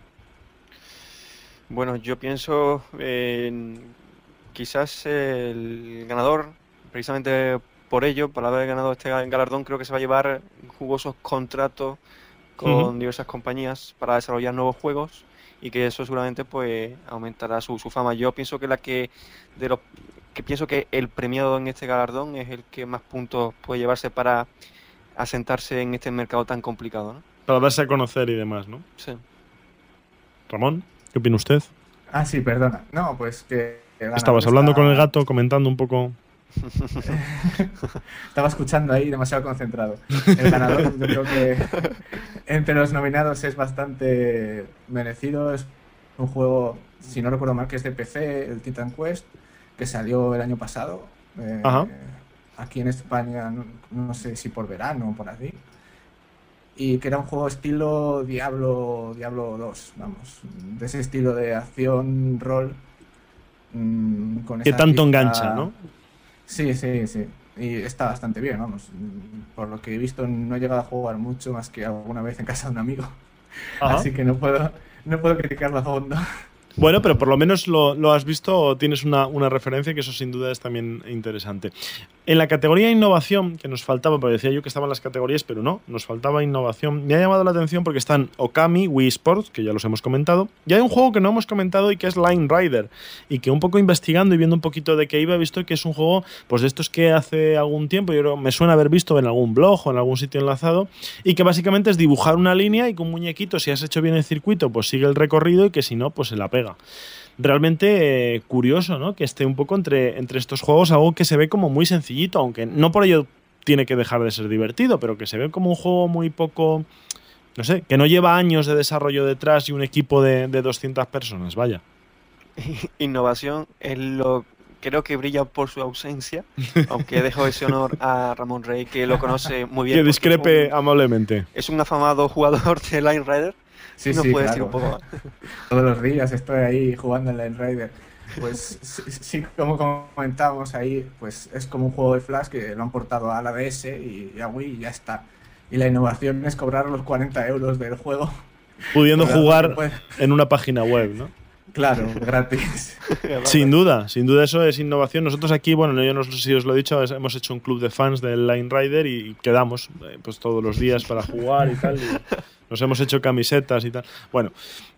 Speaker 12: Bueno, yo pienso en quizás el ganador, precisamente por ello, por haber ganado este galardón, creo que se va a llevar jugosos contratos con uh-huh. diversas compañías para desarrollar nuevos juegos y que eso seguramente pues aumentará su, su fama. Yo pienso que la que de los que pienso que el premiado en este galardón es el que más puntos puede llevarse para asentarse en este mercado tan complicado, ¿no?
Speaker 2: Para darse a conocer y demás, ¿no?
Speaker 12: Sí.
Speaker 2: Ramón, ¿qué opina usted?
Speaker 11: Ah, sí, perdona. No, pues que...
Speaker 2: Estabas hablando está... con el gato, comentando un poco...
Speaker 11: Estaba escuchando ahí demasiado concentrado. El ganador, yo creo que entre los nominados es bastante merecido. Es un juego, si no recuerdo mal, que es de P C, el Titan Quest, que salió el año pasado. Eh, aquí en España, no, no sé si por verano o por así. Y que era un juego estilo Diablo, Diablo dos, vamos, de ese estilo de acción, rol. Mmm, con
Speaker 2: que tanto artista... engancha, ¿no?
Speaker 11: Sí, sí, sí. Y está bastante bien, vamos. Por lo que he visto, no he llegado a jugar mucho más que alguna vez en casa de un amigo. Ajá. Así que no puedo, no puedo criticarlo a fondo.
Speaker 2: Bueno, pero por lo menos lo, lo has visto o tienes una, una referencia, que eso sin duda es también interesante. En la categoría innovación, que nos faltaba, porque decía yo que estaban las categorías, pero no, nos faltaba innovación. Me ha llamado la atención porque están Okami, Wii Sports, que ya los hemos comentado, y hay un juego que no hemos comentado y que es Line Rider, y que un poco investigando y viendo un poquito de qué iba, he visto que es un juego pues de estos que hace algún tiempo, yo creo, me suena haber visto en algún blog o en algún sitio enlazado, y que básicamente es dibujar una línea y que un muñequito, si has hecho bien el circuito, pues sigue el recorrido y que si no, pues se la pega. Realmente eh, curioso, ¿no? Que esté un poco entre, entre estos juegos, algo que se ve como muy sencillito, aunque no por ello tiene que dejar de ser divertido, pero que se ve como un juego muy poco, no sé, que no lleva años de desarrollo detrás y un equipo de, de doscientas personas, vaya.
Speaker 12: Innovación es lo creo que brilla por su ausencia, aunque dejo ese honor a Ramón Rey, que lo conoce muy bien.
Speaker 2: Que discrepe
Speaker 12: es un,
Speaker 2: amablemente.
Speaker 12: Es un afamado jugador de Line Rider.
Speaker 11: Sí,
Speaker 12: no
Speaker 11: sí,
Speaker 12: puede
Speaker 11: claro.
Speaker 12: decir un poco más.
Speaker 11: Todos los días estoy ahí jugando en Line Rider. Pues sí, sí, como comentábamos ahí, pues es como un juego de Flash que lo han portado a la D S y a Wii y ya está. Y la innovación es cobrar los cuarenta euros del juego.
Speaker 2: Pudiendo jugar puede... en una página web, ¿no?
Speaker 11: Claro, gratis.
Speaker 2: Sin duda, sin duda eso es innovación. Nosotros aquí, bueno, yo no sé si os lo he dicho, hemos hecho un club de fans del Line Rider y quedamos eh, pues todos los días para jugar y tal. Y nos hemos hecho camisetas y tal. Bueno,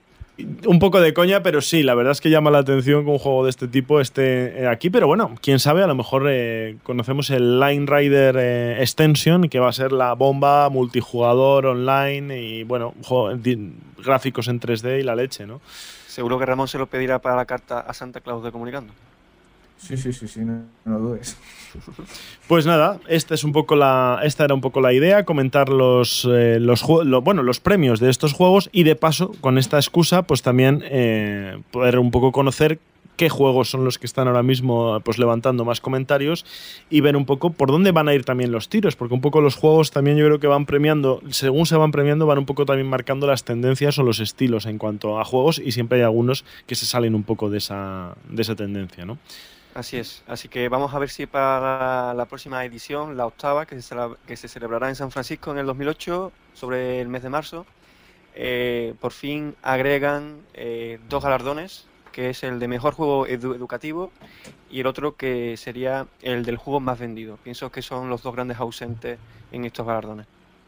Speaker 2: un poco de coña, pero sí, la verdad es que llama la atención que un juego de este tipo esté aquí. Pero bueno, quién sabe, a lo mejor eh, conocemos el Line Rider eh, Extension, que va a ser la bomba multijugador online y, bueno, juego, gráficos en tres D y la leche, ¿no?
Speaker 12: Seguro que Ramón se lo pedirá para la carta a Santa Claus de Comunicando.
Speaker 11: Sí, sí, sí, sí, no, no lo dudes.
Speaker 2: Pues nada, esta es un poco la, esta era un poco la idea, comentar los, eh, los, lo, bueno, los premios de estos juegos y de paso, con esta excusa, pues también eh, poder un poco conocer qué juegos son los que están ahora mismo pues levantando más comentarios y ver un poco por dónde van a ir también los tiros, porque un poco los juegos también yo creo que van premiando, según se van premiando, van un poco también marcando las tendencias o los estilos en cuanto a juegos, y siempre hay algunos que se salen un poco de esa, de esa tendencia, ¿no?
Speaker 12: Así es, así que vamos a ver si para la próxima edición, la octava, que se, que se celebrará en San Francisco en el dos mil ocho, sobre el mes de marzo, eh, por fin agregan eh, dos galardones, que es el de mejor juego edu educativo y el otro que sería el del juego más vendido. Pienso que son los dos grandes ausentes en estos galardones.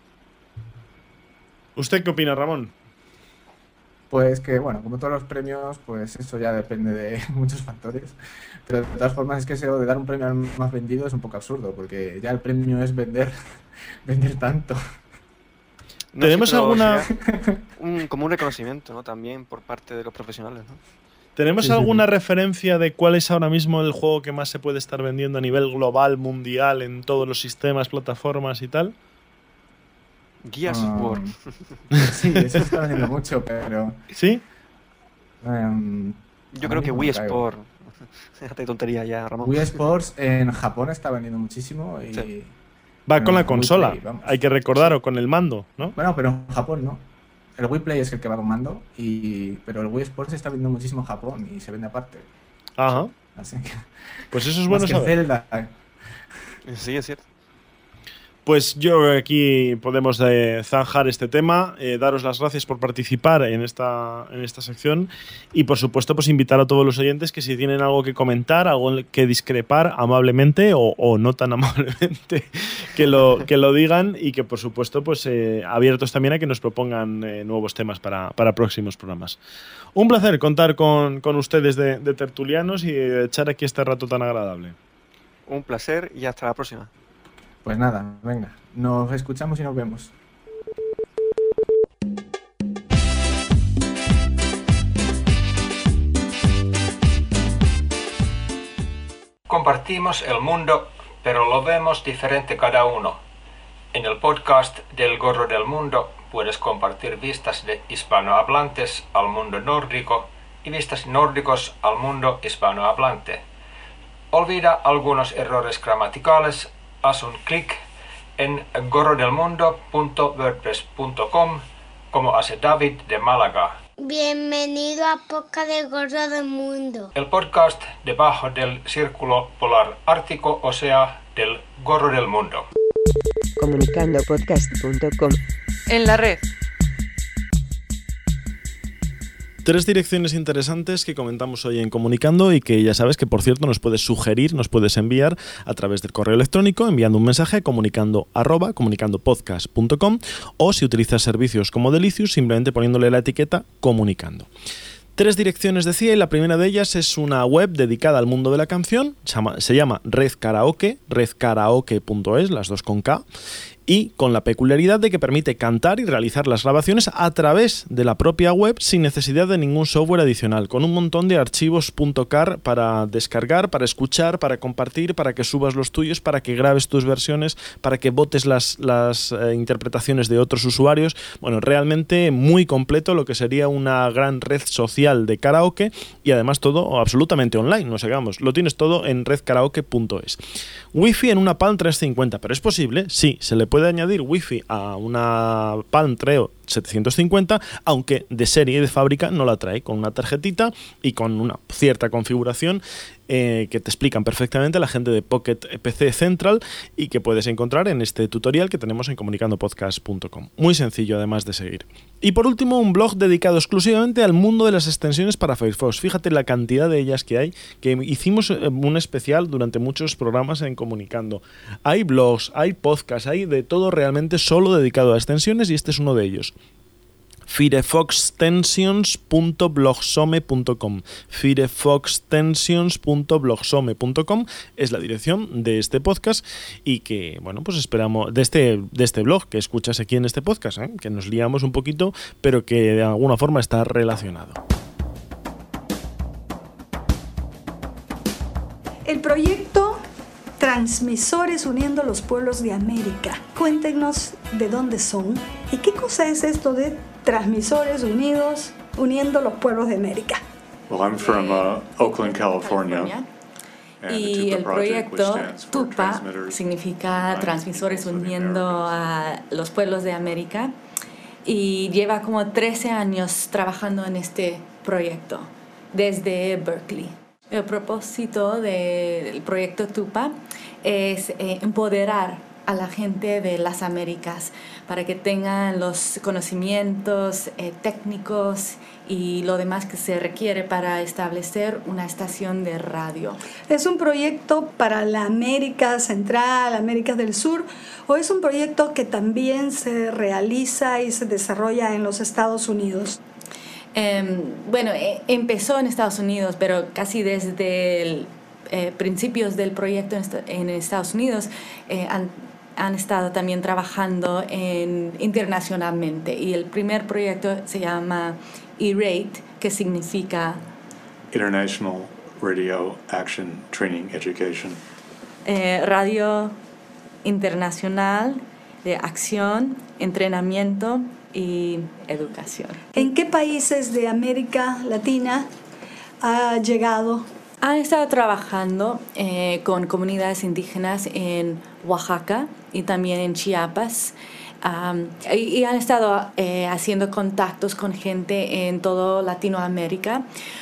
Speaker 2: ¿Usted qué opina, Ramón?
Speaker 11: Pues que, bueno, como todos los premios, pues eso ya depende de muchos factores. Pero de todas formas es que eso de dar un premio al más vendido es un poco absurdo, porque ya el premio es vender, vender tanto.
Speaker 12: No,
Speaker 2: ¿Tenemos
Speaker 12: sí,
Speaker 2: alguna...?
Speaker 12: Un, como un reconocimiento, ¿no? También por parte de los profesionales, ¿no?
Speaker 2: ¿Tenemos
Speaker 11: Sí,
Speaker 2: alguna
Speaker 11: sí.
Speaker 2: referencia de cuál es ahora mismo el juego que más se puede estar vendiendo a nivel global, mundial, en todos los sistemas, plataformas y tal?
Speaker 12: Gears of War.
Speaker 11: Sí, eso está vendiendo mucho, pero...
Speaker 2: ¿Sí?
Speaker 11: Um,
Speaker 12: Yo creo que Wii Sport. Déjate de tontería ya, Ramón.
Speaker 11: Wii Sports en Japón está vendiendo muchísimo y...
Speaker 12: Sí.
Speaker 2: Va
Speaker 11: Bueno,
Speaker 2: con la
Speaker 11: Wii
Speaker 2: consola,
Speaker 11: Play, vamos.
Speaker 2: hay que recordar, o con el mando, ¿no?
Speaker 11: Bueno, pero en Japón no. El Wii Play es el que va con mando, y... pero el Wii Sports está vendiendo muchísimo en Japón y se vende aparte.
Speaker 2: Ajá.
Speaker 11: Así que...
Speaker 2: Pues eso es
Speaker 11: Más
Speaker 2: bueno
Speaker 11: que
Speaker 2: saber.
Speaker 11: Zelda.
Speaker 12: Sí, es cierto.
Speaker 2: Pues yo aquí podemos eh, zanjar este tema, eh, daros las gracias por participar en esta, en esta sección y por supuesto pues invitar a todos los oyentes que si tienen algo que comentar, algo que discrepar amablemente o, o no tan amablemente, que lo, que lo digan, y que por supuesto pues eh, abiertos también a que nos propongan eh, nuevos temas para, para próximos programas. Un placer contar con, con ustedes de, de tertulianos y de echar aquí este rato tan agradable.
Speaker 12: Un placer y hasta la próxima.
Speaker 11: Pues nada, venga, nos escuchamos y nos vemos.
Speaker 13: Compartimos el mundo, pero lo vemos diferente cada uno. En el podcast del Gorro del Mundo puedes compartir vistas de hispanohablantes al mundo nórdico y vistas nórdicos al mundo hispanohablante. Olvida algunos errores gramaticales. Haz un clic en gorrodelmundo punto wordpress punto com como hace David de Málaga.
Speaker 14: Bienvenido a Podcast del Gorro del Mundo.
Speaker 13: El podcast debajo del círculo polar ártico, o sea, del Gorro del Mundo.
Speaker 15: comunicando podcast punto com.
Speaker 6: En la red.
Speaker 2: Tres direcciones interesantes que comentamos hoy en Comunicando y que ya sabes que, por cierto, nos puedes sugerir, nos puedes enviar a través del correo electrónico enviando un mensaje a comunicando arroba comunicandopodcast punto com, o si utilizas servicios como Delicious simplemente poniéndole la etiqueta Comunicando. Tres direcciones decía, y la primera de ellas es una web dedicada al mundo de la canción, se llama, se llama Red Karaoke, red karaoke punto es, las dos con K, y con la peculiaridad de que permite cantar y realizar las grabaciones a través de la propia web sin necesidad de ningún software adicional, con un montón de archivos .car para descargar, para escuchar, para compartir, para que subas los tuyos, para que grabes tus versiones, para que votes las, las eh, interpretaciones de otros usuarios. Bueno, realmente muy completo, lo que sería una gran red social de karaoke, y además todo absolutamente online, no sé, vamos, lo tienes todo en red karaoke punto es. Wi-Fi en una Palm trescientos cincuenta, pero ¿es posible? Sí, se le puede puede añadir Wi-Fi a una Palm Treo setecientos cincuenta, aunque de serie de fábrica no la trae, con una tarjetita y con una cierta configuración eh, que te explican perfectamente la gente de Pocket P C Central y que puedes encontrar en este tutorial que tenemos en comunicando podcast punto com. Muy sencillo además de seguir. Y por último, un blog dedicado exclusivamente al mundo de las extensiones para Firefox. Fíjate la cantidad de ellas que hay, que hicimos un especial durante muchos programas en Comunicando. Hay blogs, hay podcasts, hay de todo realmente solo dedicado a extensiones, y este es uno de ellos. firefoxtensions punto blogsome punto com firefoxtensions punto blogsome punto com es la dirección de este podcast, y que, bueno, pues esperamos de este, de este blog que escuchas aquí en este podcast, ¿eh? Que nos liamos un poquito, pero que de alguna forma está relacionado.
Speaker 16: El proyecto Transmisores Uniendo los Pueblos de América. Cuéntenos de dónde son y qué cosa es esto de Transmisores Unidos Uniendo los Pueblos de América.
Speaker 17: Well, I'm from uh, Oakland, California.
Speaker 18: Y el proyecto TUPA significa Transmisores Uniendo a los Pueblos de América, y lleva como trece años trabajando en este proyecto desde Berkeley. El propósito del proyecto TUPA es eh, empoderar a la gente de las Américas para que tengan los conocimientos eh, técnicos y lo demás que se requiere para establecer una estación de radio.
Speaker 16: ¿Es un proyecto para la América Central, América del Sur, o es un proyecto que también se realiza y se desarrolla en los Estados Unidos?
Speaker 18: Eh, bueno, eh, empezó en Estados Unidos, pero casi desde el, eh, principios del proyecto en, est- en Estados Unidos eh, han han estado también trabajando en, internacionalmente, y el primer proyecto se llama E rate, que significa
Speaker 17: International Radio Action Training Education.
Speaker 18: eh, Radio Internacional de Acción, Entrenamiento y Educación.
Speaker 16: ¿En qué países de América Latina ha llegado?
Speaker 18: Han estado trabajando eh, con comunidades indígenas en Oaxaca y también en Chiapas, um, y, y han estado eh, haciendo contactos con gente en toda Latinoamérica,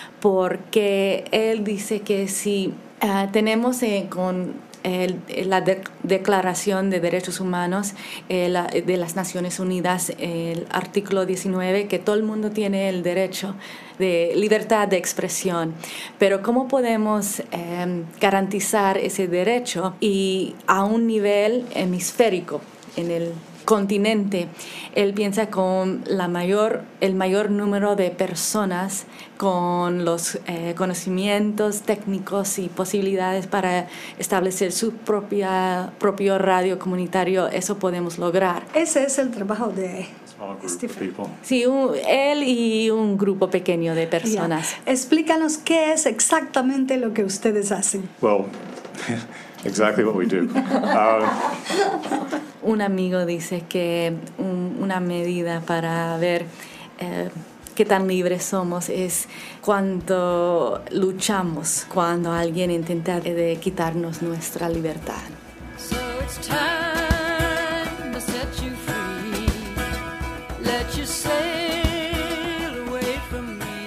Speaker 18: porque él dice que si uh, tenemos eh, con el, la de- Declaración de Derechos Humanos eh, la, de las Naciones Unidas, el artículo diecinueve, que todo el mundo tiene el derecho de libertad de expresión, pero ¿cómo podemos eh, garantizar ese derecho y a un nivel hemisférico en el continente? Él piensa con la mayor, el mayor número de personas con los eh, conocimientos técnicos y posibilidades para establecer su propia, propio radio comunitario, eso podemos lograr.
Speaker 16: Ese es el trabajo de
Speaker 17: Stephen.
Speaker 18: Sí, un, él y un grupo pequeño de personas.
Speaker 16: Yeah. Explícanos qué es exactamente lo que ustedes hacen.
Speaker 17: Well, exactly what we do. Uh,
Speaker 18: Un amigo dice que un, una medida para ver eh, qué tan libres somos es cuánto luchamos cuando alguien intenta de quitarnos nuestra libertad.
Speaker 10: So it's time to set you free. Let you sail away from me.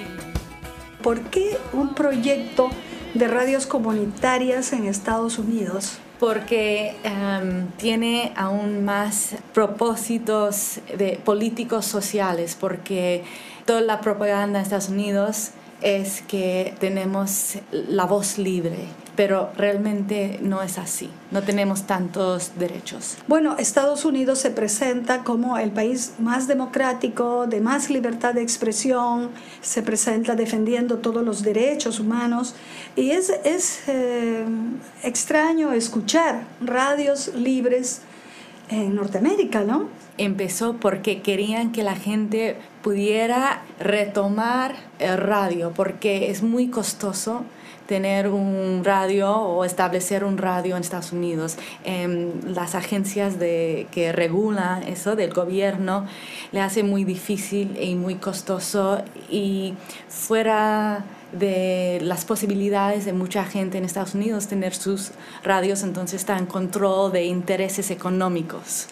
Speaker 16: ¿Por qué un proyecto de radios comunitarias en Estados Unidos?
Speaker 18: Porque um, tiene aún más propósitos de políticos sociales, porque toda la propaganda en Estados Unidos es que tenemos la voz libre, pero realmente no es así, no tenemos tantos derechos.
Speaker 16: Bueno, Estados Unidos se presenta como el país más democrático, de más libertad de expresión, se presenta defendiendo todos los derechos humanos, y es, es eh, extraño escuchar radios libres en Norteamérica, ¿no?
Speaker 18: Empezó porque querían que la gente pudiera retomar el radio, porque es muy costoso tener un radio o establecer un radio en Estados Unidos. Eh, las agencias de, que regulan eso del gobierno le hace muy difícil y muy costoso, y fuera de las posibilidades de mucha gente en Estados Unidos tener sus radios, entonces está en control de intereses económicos.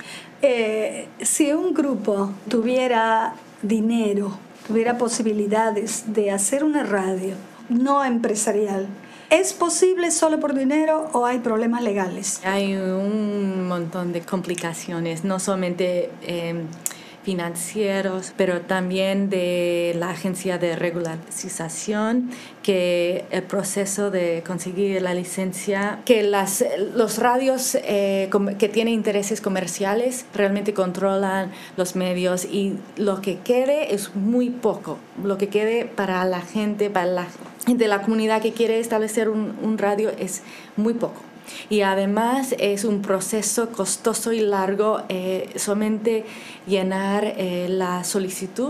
Speaker 16: Eh, si un grupo tuviera dinero, tuviera posibilidades de hacer una radio no empresarial, ¿es posible solo por dinero o hay problemas legales?
Speaker 18: Hay un montón de complicaciones, no solamente eh, financieros, pero también de la agencia de regularización, que el proceso de conseguir la licencia, que las, los radios eh, que tienen intereses comerciales realmente controlan los medios, y lo que quede es muy poco, lo que quede para la gente, para la gente de la comunidad que quiere establecer un, un radio es muy poco. Y además es un proceso costoso y largo, eh, solamente llenar eh, la solicitud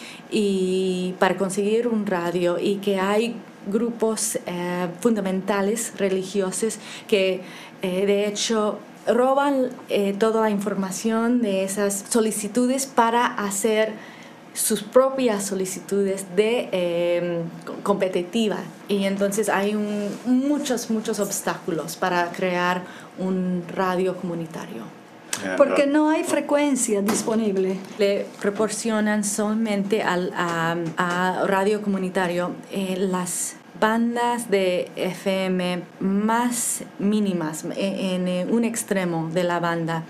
Speaker 18: y para conseguir un radio, y que hay grupos eh, fundamentales religiosos que eh, de hecho roban eh, toda la información de esas solicitudes para hacer sus propias solicitudes de eh, competitiva, y entonces hay un, muchos, muchos obstáculos para crear un radio comunitario.
Speaker 16: Porque no hay frecuencia disponible.
Speaker 18: Le proporcionan solamente al, a, a radio comunitario eh, las bandas de F M más mínimas en, en un extremo de la banda,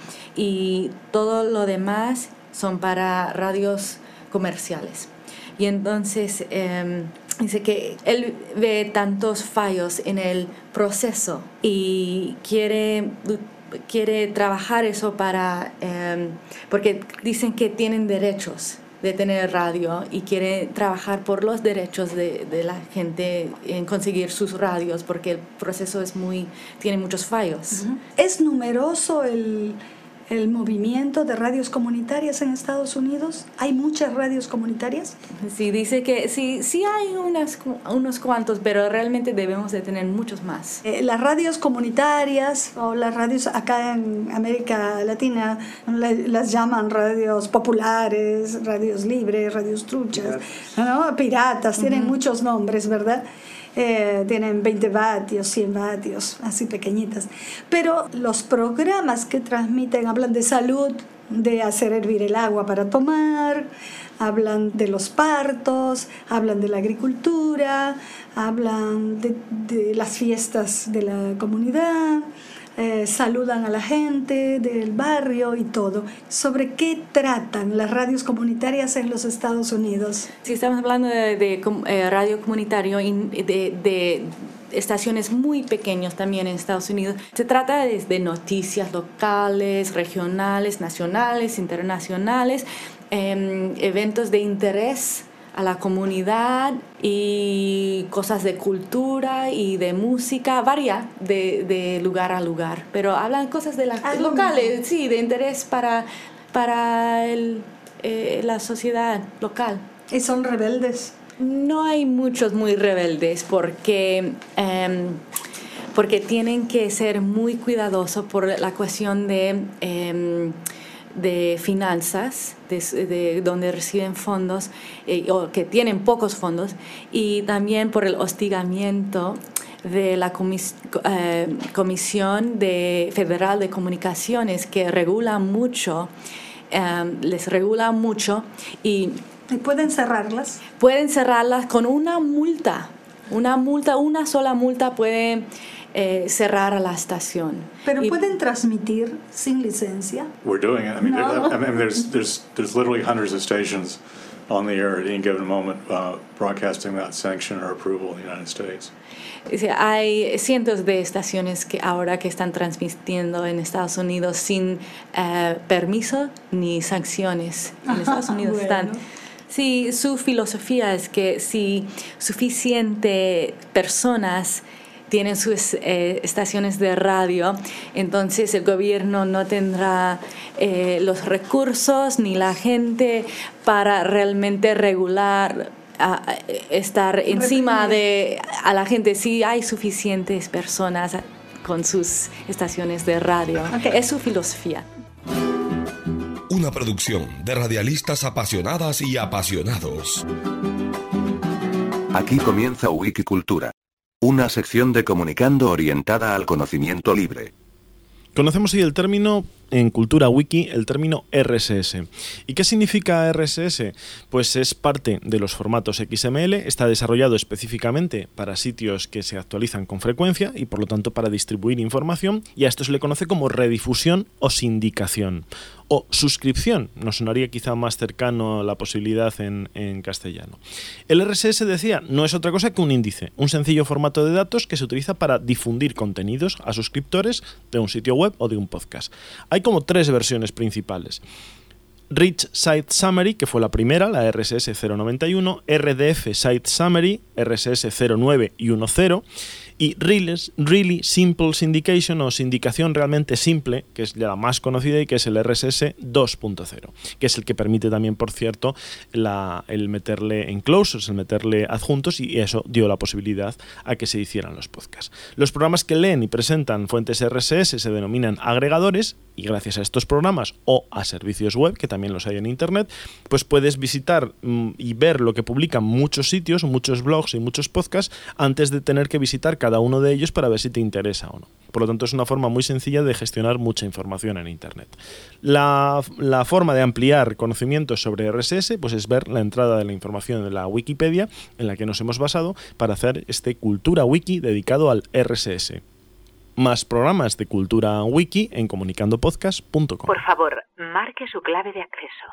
Speaker 18: y todo lo demás son para radios comerciales. Y entonces eh, dice que él ve tantos fallos en el proceso y quiere quiere trabajar eso para eh, porque dicen que tienen derechos de tener radio y quiere trabajar por los derechos de, de la gente en conseguir sus radios, porque el proceso es muy tiene muchos fallos.
Speaker 16: Uh-huh. ¿Es numeroso el, el movimiento de radios comunitarias en Estados Unidos? ¿Hay muchas radios comunitarias?
Speaker 18: Sí, dice que sí, sí hay unas, unos cuantos, pero realmente debemos de tener muchos más.
Speaker 16: Eh, las radios comunitarias o las radios acá en América Latina le, las llaman radios populares, radios libres, radios truchas, ¿no? Piratas, uh-huh. Tienen muchos nombres, ¿verdad? Eh, tienen veinte vatios, cien vatios, así pequeñitas. Pero los programas que transmiten hablan de salud, de hacer hervir el agua para tomar, hablan de los partos, hablan de la agricultura, hablan de, de las fiestas de la comunidad, eh, saludan a la gente del barrio y todo. ¿Sobre qué tratan las radios comunitarias en los Estados Unidos?
Speaker 18: Si estamos hablando de, de, de eh, radio comunitario y de, de estaciones muy pequeñas también en Estados Unidos, se trata de, de noticias locales, regionales, nacionales, internacionales, eh, eventos de interés a la comunidad y cosas de cultura y de música, varía de, de lugar a lugar, pero hablan cosas de las locales, sí, de interés para, para el, eh, la sociedad local.
Speaker 16: ¿Y son rebeldes?
Speaker 18: No hay muchos muy rebeldes porque, eh, porque tienen que ser muy cuidadosos por la cuestión de... Eh, de finanzas, de, de donde reciben fondos eh, o que tienen pocos fondos, y también por el hostigamiento de la comis, eh, Comisión de Federal de Comunicaciones, que regula mucho, eh, les regula mucho y,
Speaker 16: ¿Y pueden cerrarlas?
Speaker 18: Pueden cerrarlas con una multa, una multa, una sola multa puede Eh, cerrar a la estación.
Speaker 16: Pero
Speaker 18: y,
Speaker 16: pueden transmitir sin licencia.
Speaker 17: We're doing it. I mean,
Speaker 16: No.
Speaker 17: I mean there's there's there's literally hundreds of stations on the air at any given moment uh, broadcasting that sanction or approval in the United States.
Speaker 18: Hay cientos de estaciones que ahora que están transmitiendo en Estados Unidos sin uh, permiso ni sanciones. En Estados Unidos
Speaker 16: bueno.
Speaker 18: están. Sí, su filosofía es que si suficiente personas tienen sus eh, estaciones de radio, entonces el gobierno no tendrá eh, los recursos ni la gente para realmente regular, a, a estar encima de a la gente. Si hay suficientes personas con sus estaciones de radio. Okay. Es su filosofía.
Speaker 19: Una producción de radialistas apasionadas y apasionados.
Speaker 20: Aquí comienza Wikicultura. Una sección de Comunicando orientada al conocimiento libre.
Speaker 2: Conocemos hoy el término, en Cultura Wiki, el término R S S. ¿Y qué significa R S S? Pues es parte de los formatos X M L, está desarrollado específicamente para sitios que se actualizan con frecuencia y por lo tanto para distribuir información, y a esto se le conoce como redifusión o sindicación. O suscripción, nos sonaría quizá más cercano a la posibilidad en, en castellano. El R S S, decía, no es otra cosa que un índice, un sencillo formato de datos que se utiliza para difundir contenidos a suscriptores de un sitio web o de un podcast. Hay como tres versiones principales. Rich Site Summary, que fue la primera, la R S S cero noventa y uno, R D F Site Summary, R S S cero nueve y diez, y Really, really Simple Syndication o sindicación realmente simple, que es ya la más conocida y que es el R S S dos punto cero, que es el que permite también, por cierto, la, el meterle enclosures, el meterle adjuntos, y eso dio la posibilidad a que se hicieran los podcasts. Los programas que leen y presentan fuentes R S S se denominan agregadores, y gracias a estos programas o a servicios web, que también los hay en internet, pues puedes visitar mmm, y ver lo que publican muchos sitios, muchos blogs y muchos podcasts antes de tener que visitar cada uno de ellos para ver si te interesa o no. Por lo tanto, es una forma muy sencilla de gestionar mucha información en internet. La, la forma de ampliar conocimientos sobre R S S pues es ver la entrada de la información de la Wikipedia en la que nos hemos basado para hacer este Cultura Wiki dedicado al R S S. Más programas de Cultura Wiki en comunicando podcast punto com.
Speaker 21: Por favor, marque su clave de acceso.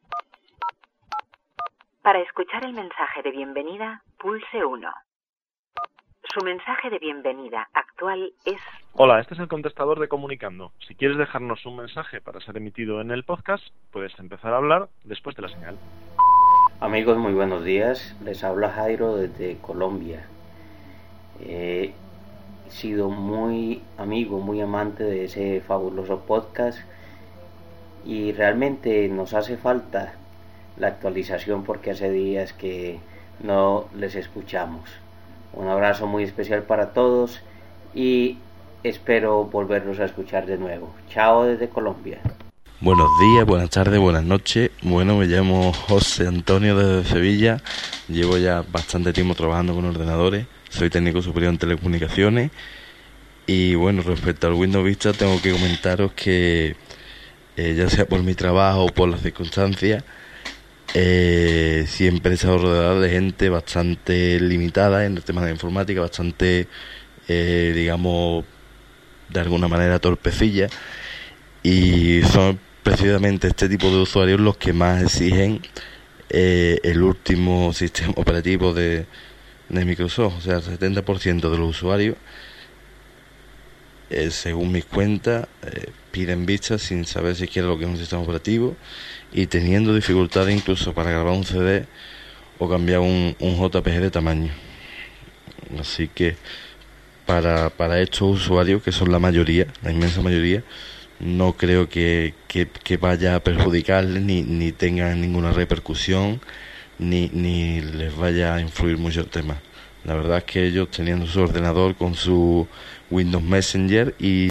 Speaker 21: Para escuchar el mensaje de bienvenida, pulse uno. Su mensaje de bienvenida actual es...
Speaker 2: Hola, este es el contestador de Comunicando. Si quieres dejarnos un mensaje para ser emitido en el podcast, puedes empezar a hablar después de la señal.
Speaker 22: Amigos, muy buenos días. Les habla Jairo desde Colombia. Eh... He sido muy amigo, muy amante de ese fabuloso podcast y realmente nos hace falta la actualización porque hace días que no les escuchamos. Un abrazo muy especial para todos y espero volverlos a escuchar de nuevo. Chao desde Colombia.
Speaker 23: Buenos días, buenas tardes, buenas noches. Bueno, me llamo José Antonio desde Sevilla. Llevo ya bastante tiempo trabajando con ordenadores. Soy técnico superior en telecomunicaciones. Y bueno, respecto al Windows Vista tengo que comentaros que eh, ya sea por mi trabajo o por las circunstancias, eh, siempre he estado rodeado de gente bastante limitada en el tema de informática, bastante, eh, digamos, de alguna manera torpecilla. Y son precisamente este tipo de usuarios los que más exigen eh, el último sistema operativo de, de Microsoft. O sea, el setenta por ciento de los usuarios, eh, según mis cuentas, eh, piden Vista sin saber siquiera lo que es un sistema operativo y teniendo dificultades incluso para grabar un C D o cambiar un, un J P G de tamaño. Así que para, para estos usuarios, que son la mayoría, la inmensa mayoría, no creo que, que, que vaya a perjudicarles ni, ni tenga ninguna repercusión ni, ni les vaya a influir mucho el tema. La verdad es que ellos, teniendo su ordenador con su Windows Messenger y...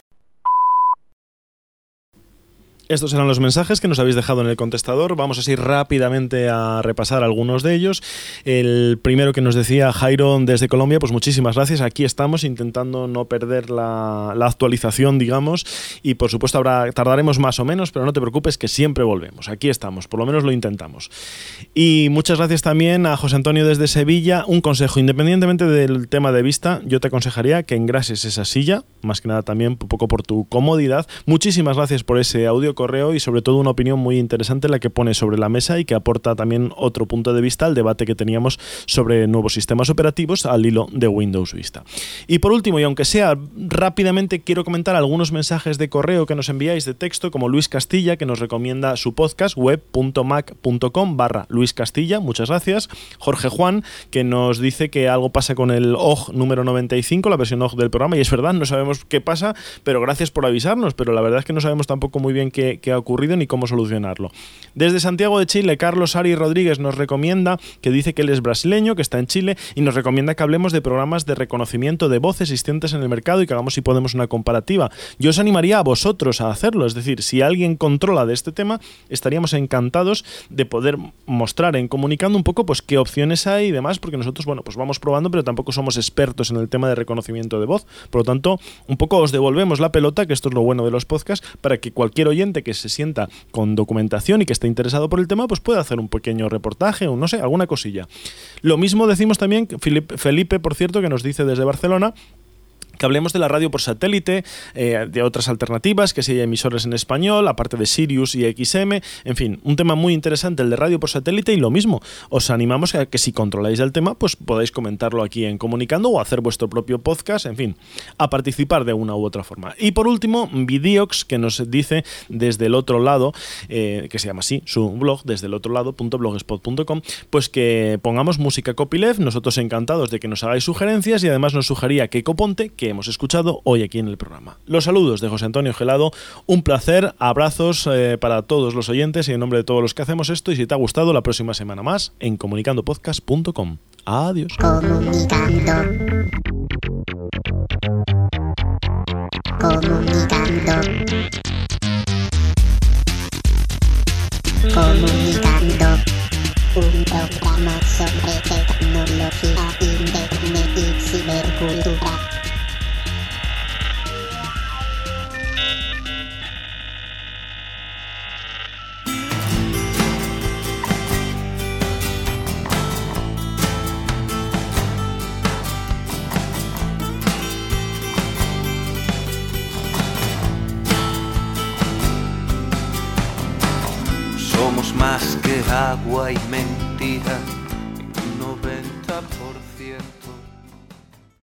Speaker 2: Estos eran los mensajes que nos habéis dejado en el contestador. Vamos así rápidamente a repasar algunos de ellos. El primero que nos decía Jairo desde Colombia, pues muchísimas gracias. Aquí estamos intentando no perder la, la actualización, digamos, y por supuesto habrá, tardaremos más o menos, pero no te preocupes que siempre volvemos. Aquí estamos, por lo menos lo intentamos. Y muchas gracias también a José Antonio desde Sevilla. Un consejo, independientemente del tema de Vista, yo te aconsejaría que engrases esa silla, más que nada también un poco por tu comodidad. Muchísimas gracias por ese audio correo y sobre todo una opinión muy interesante la que pone sobre la mesa y que aporta también otro punto de vista al debate que teníamos sobre nuevos sistemas operativos al hilo de Windows Vista. Y por último, y aunque sea rápidamente, quiero comentar algunos mensajes de correo que nos enviáis de texto, como Luis Castilla, que nos recomienda su podcast web punto mac punto com barra Luis Castilla, muchas gracias. Jorge Juan, que nos dice que algo pasa con el O G número noventa y cinco, la versión O G del programa, y es verdad, no sabemos qué pasa, pero gracias por avisarnos, pero la verdad es que no sabemos tampoco muy bien qué qué ha ocurrido ni cómo solucionarlo. Desde Santiago de Chile, Carlos Ari Rodríguez nos recomienda, que dice que él es brasileño, que está en Chile, y nos recomienda que hablemos de programas de reconocimiento de voz existentes en el mercado y que hagamos, si podemos, una comparativa. Yo os animaría a vosotros a hacerlo, es decir, si alguien controla de este tema, estaríamos encantados de poder mostrar en Comunicando un poco pues qué opciones hay y demás, porque nosotros, bueno, pues vamos probando, pero tampoco somos expertos en el tema de reconocimiento de voz. Por lo tanto, un poco os devolvemos la pelota, que esto es lo bueno de los podcasts, para que cualquier oyente que se sienta con documentación y que esté interesado por el tema, pues puede hacer un pequeño reportaje o no sé, alguna cosilla. Lo mismo decimos también, Felipe, Felipe, por cierto, que nos dice desde Barcelona, que hablemos de la radio por satélite, eh, de otras alternativas, que si hay emisores en español, aparte de Sirius y X M, en fin, un tema muy interesante el de radio por satélite, y lo mismo, os animamos a que si controláis el tema, pues podáis comentarlo aquí en Comunicando o hacer vuestro propio podcast, en fin, a participar de una u otra forma. Y por último, Vidiox, que nos dice desde el otro lado, eh, que se llama así, su blog, desde el otro lado punto blogspot punto com, pues que pongamos música copyleft, nosotros encantados de que nos hagáis sugerencias, y además nos sugería Keiko Ponte, que hemos escuchado hoy aquí en el programa. Los saludos de José Antonio Gelado, un placer, abrazos eh, para todos los oyentes y en nombre de todos los que hacemos esto, y si te ha gustado, la próxima semana más en comunicando podcast punto com. Adiós.
Speaker 14: Comunicando. Comunicando. Comunicando. Un programa sobre tecnología, internet y cibercultura.
Speaker 5: Somos más que agua y mentira,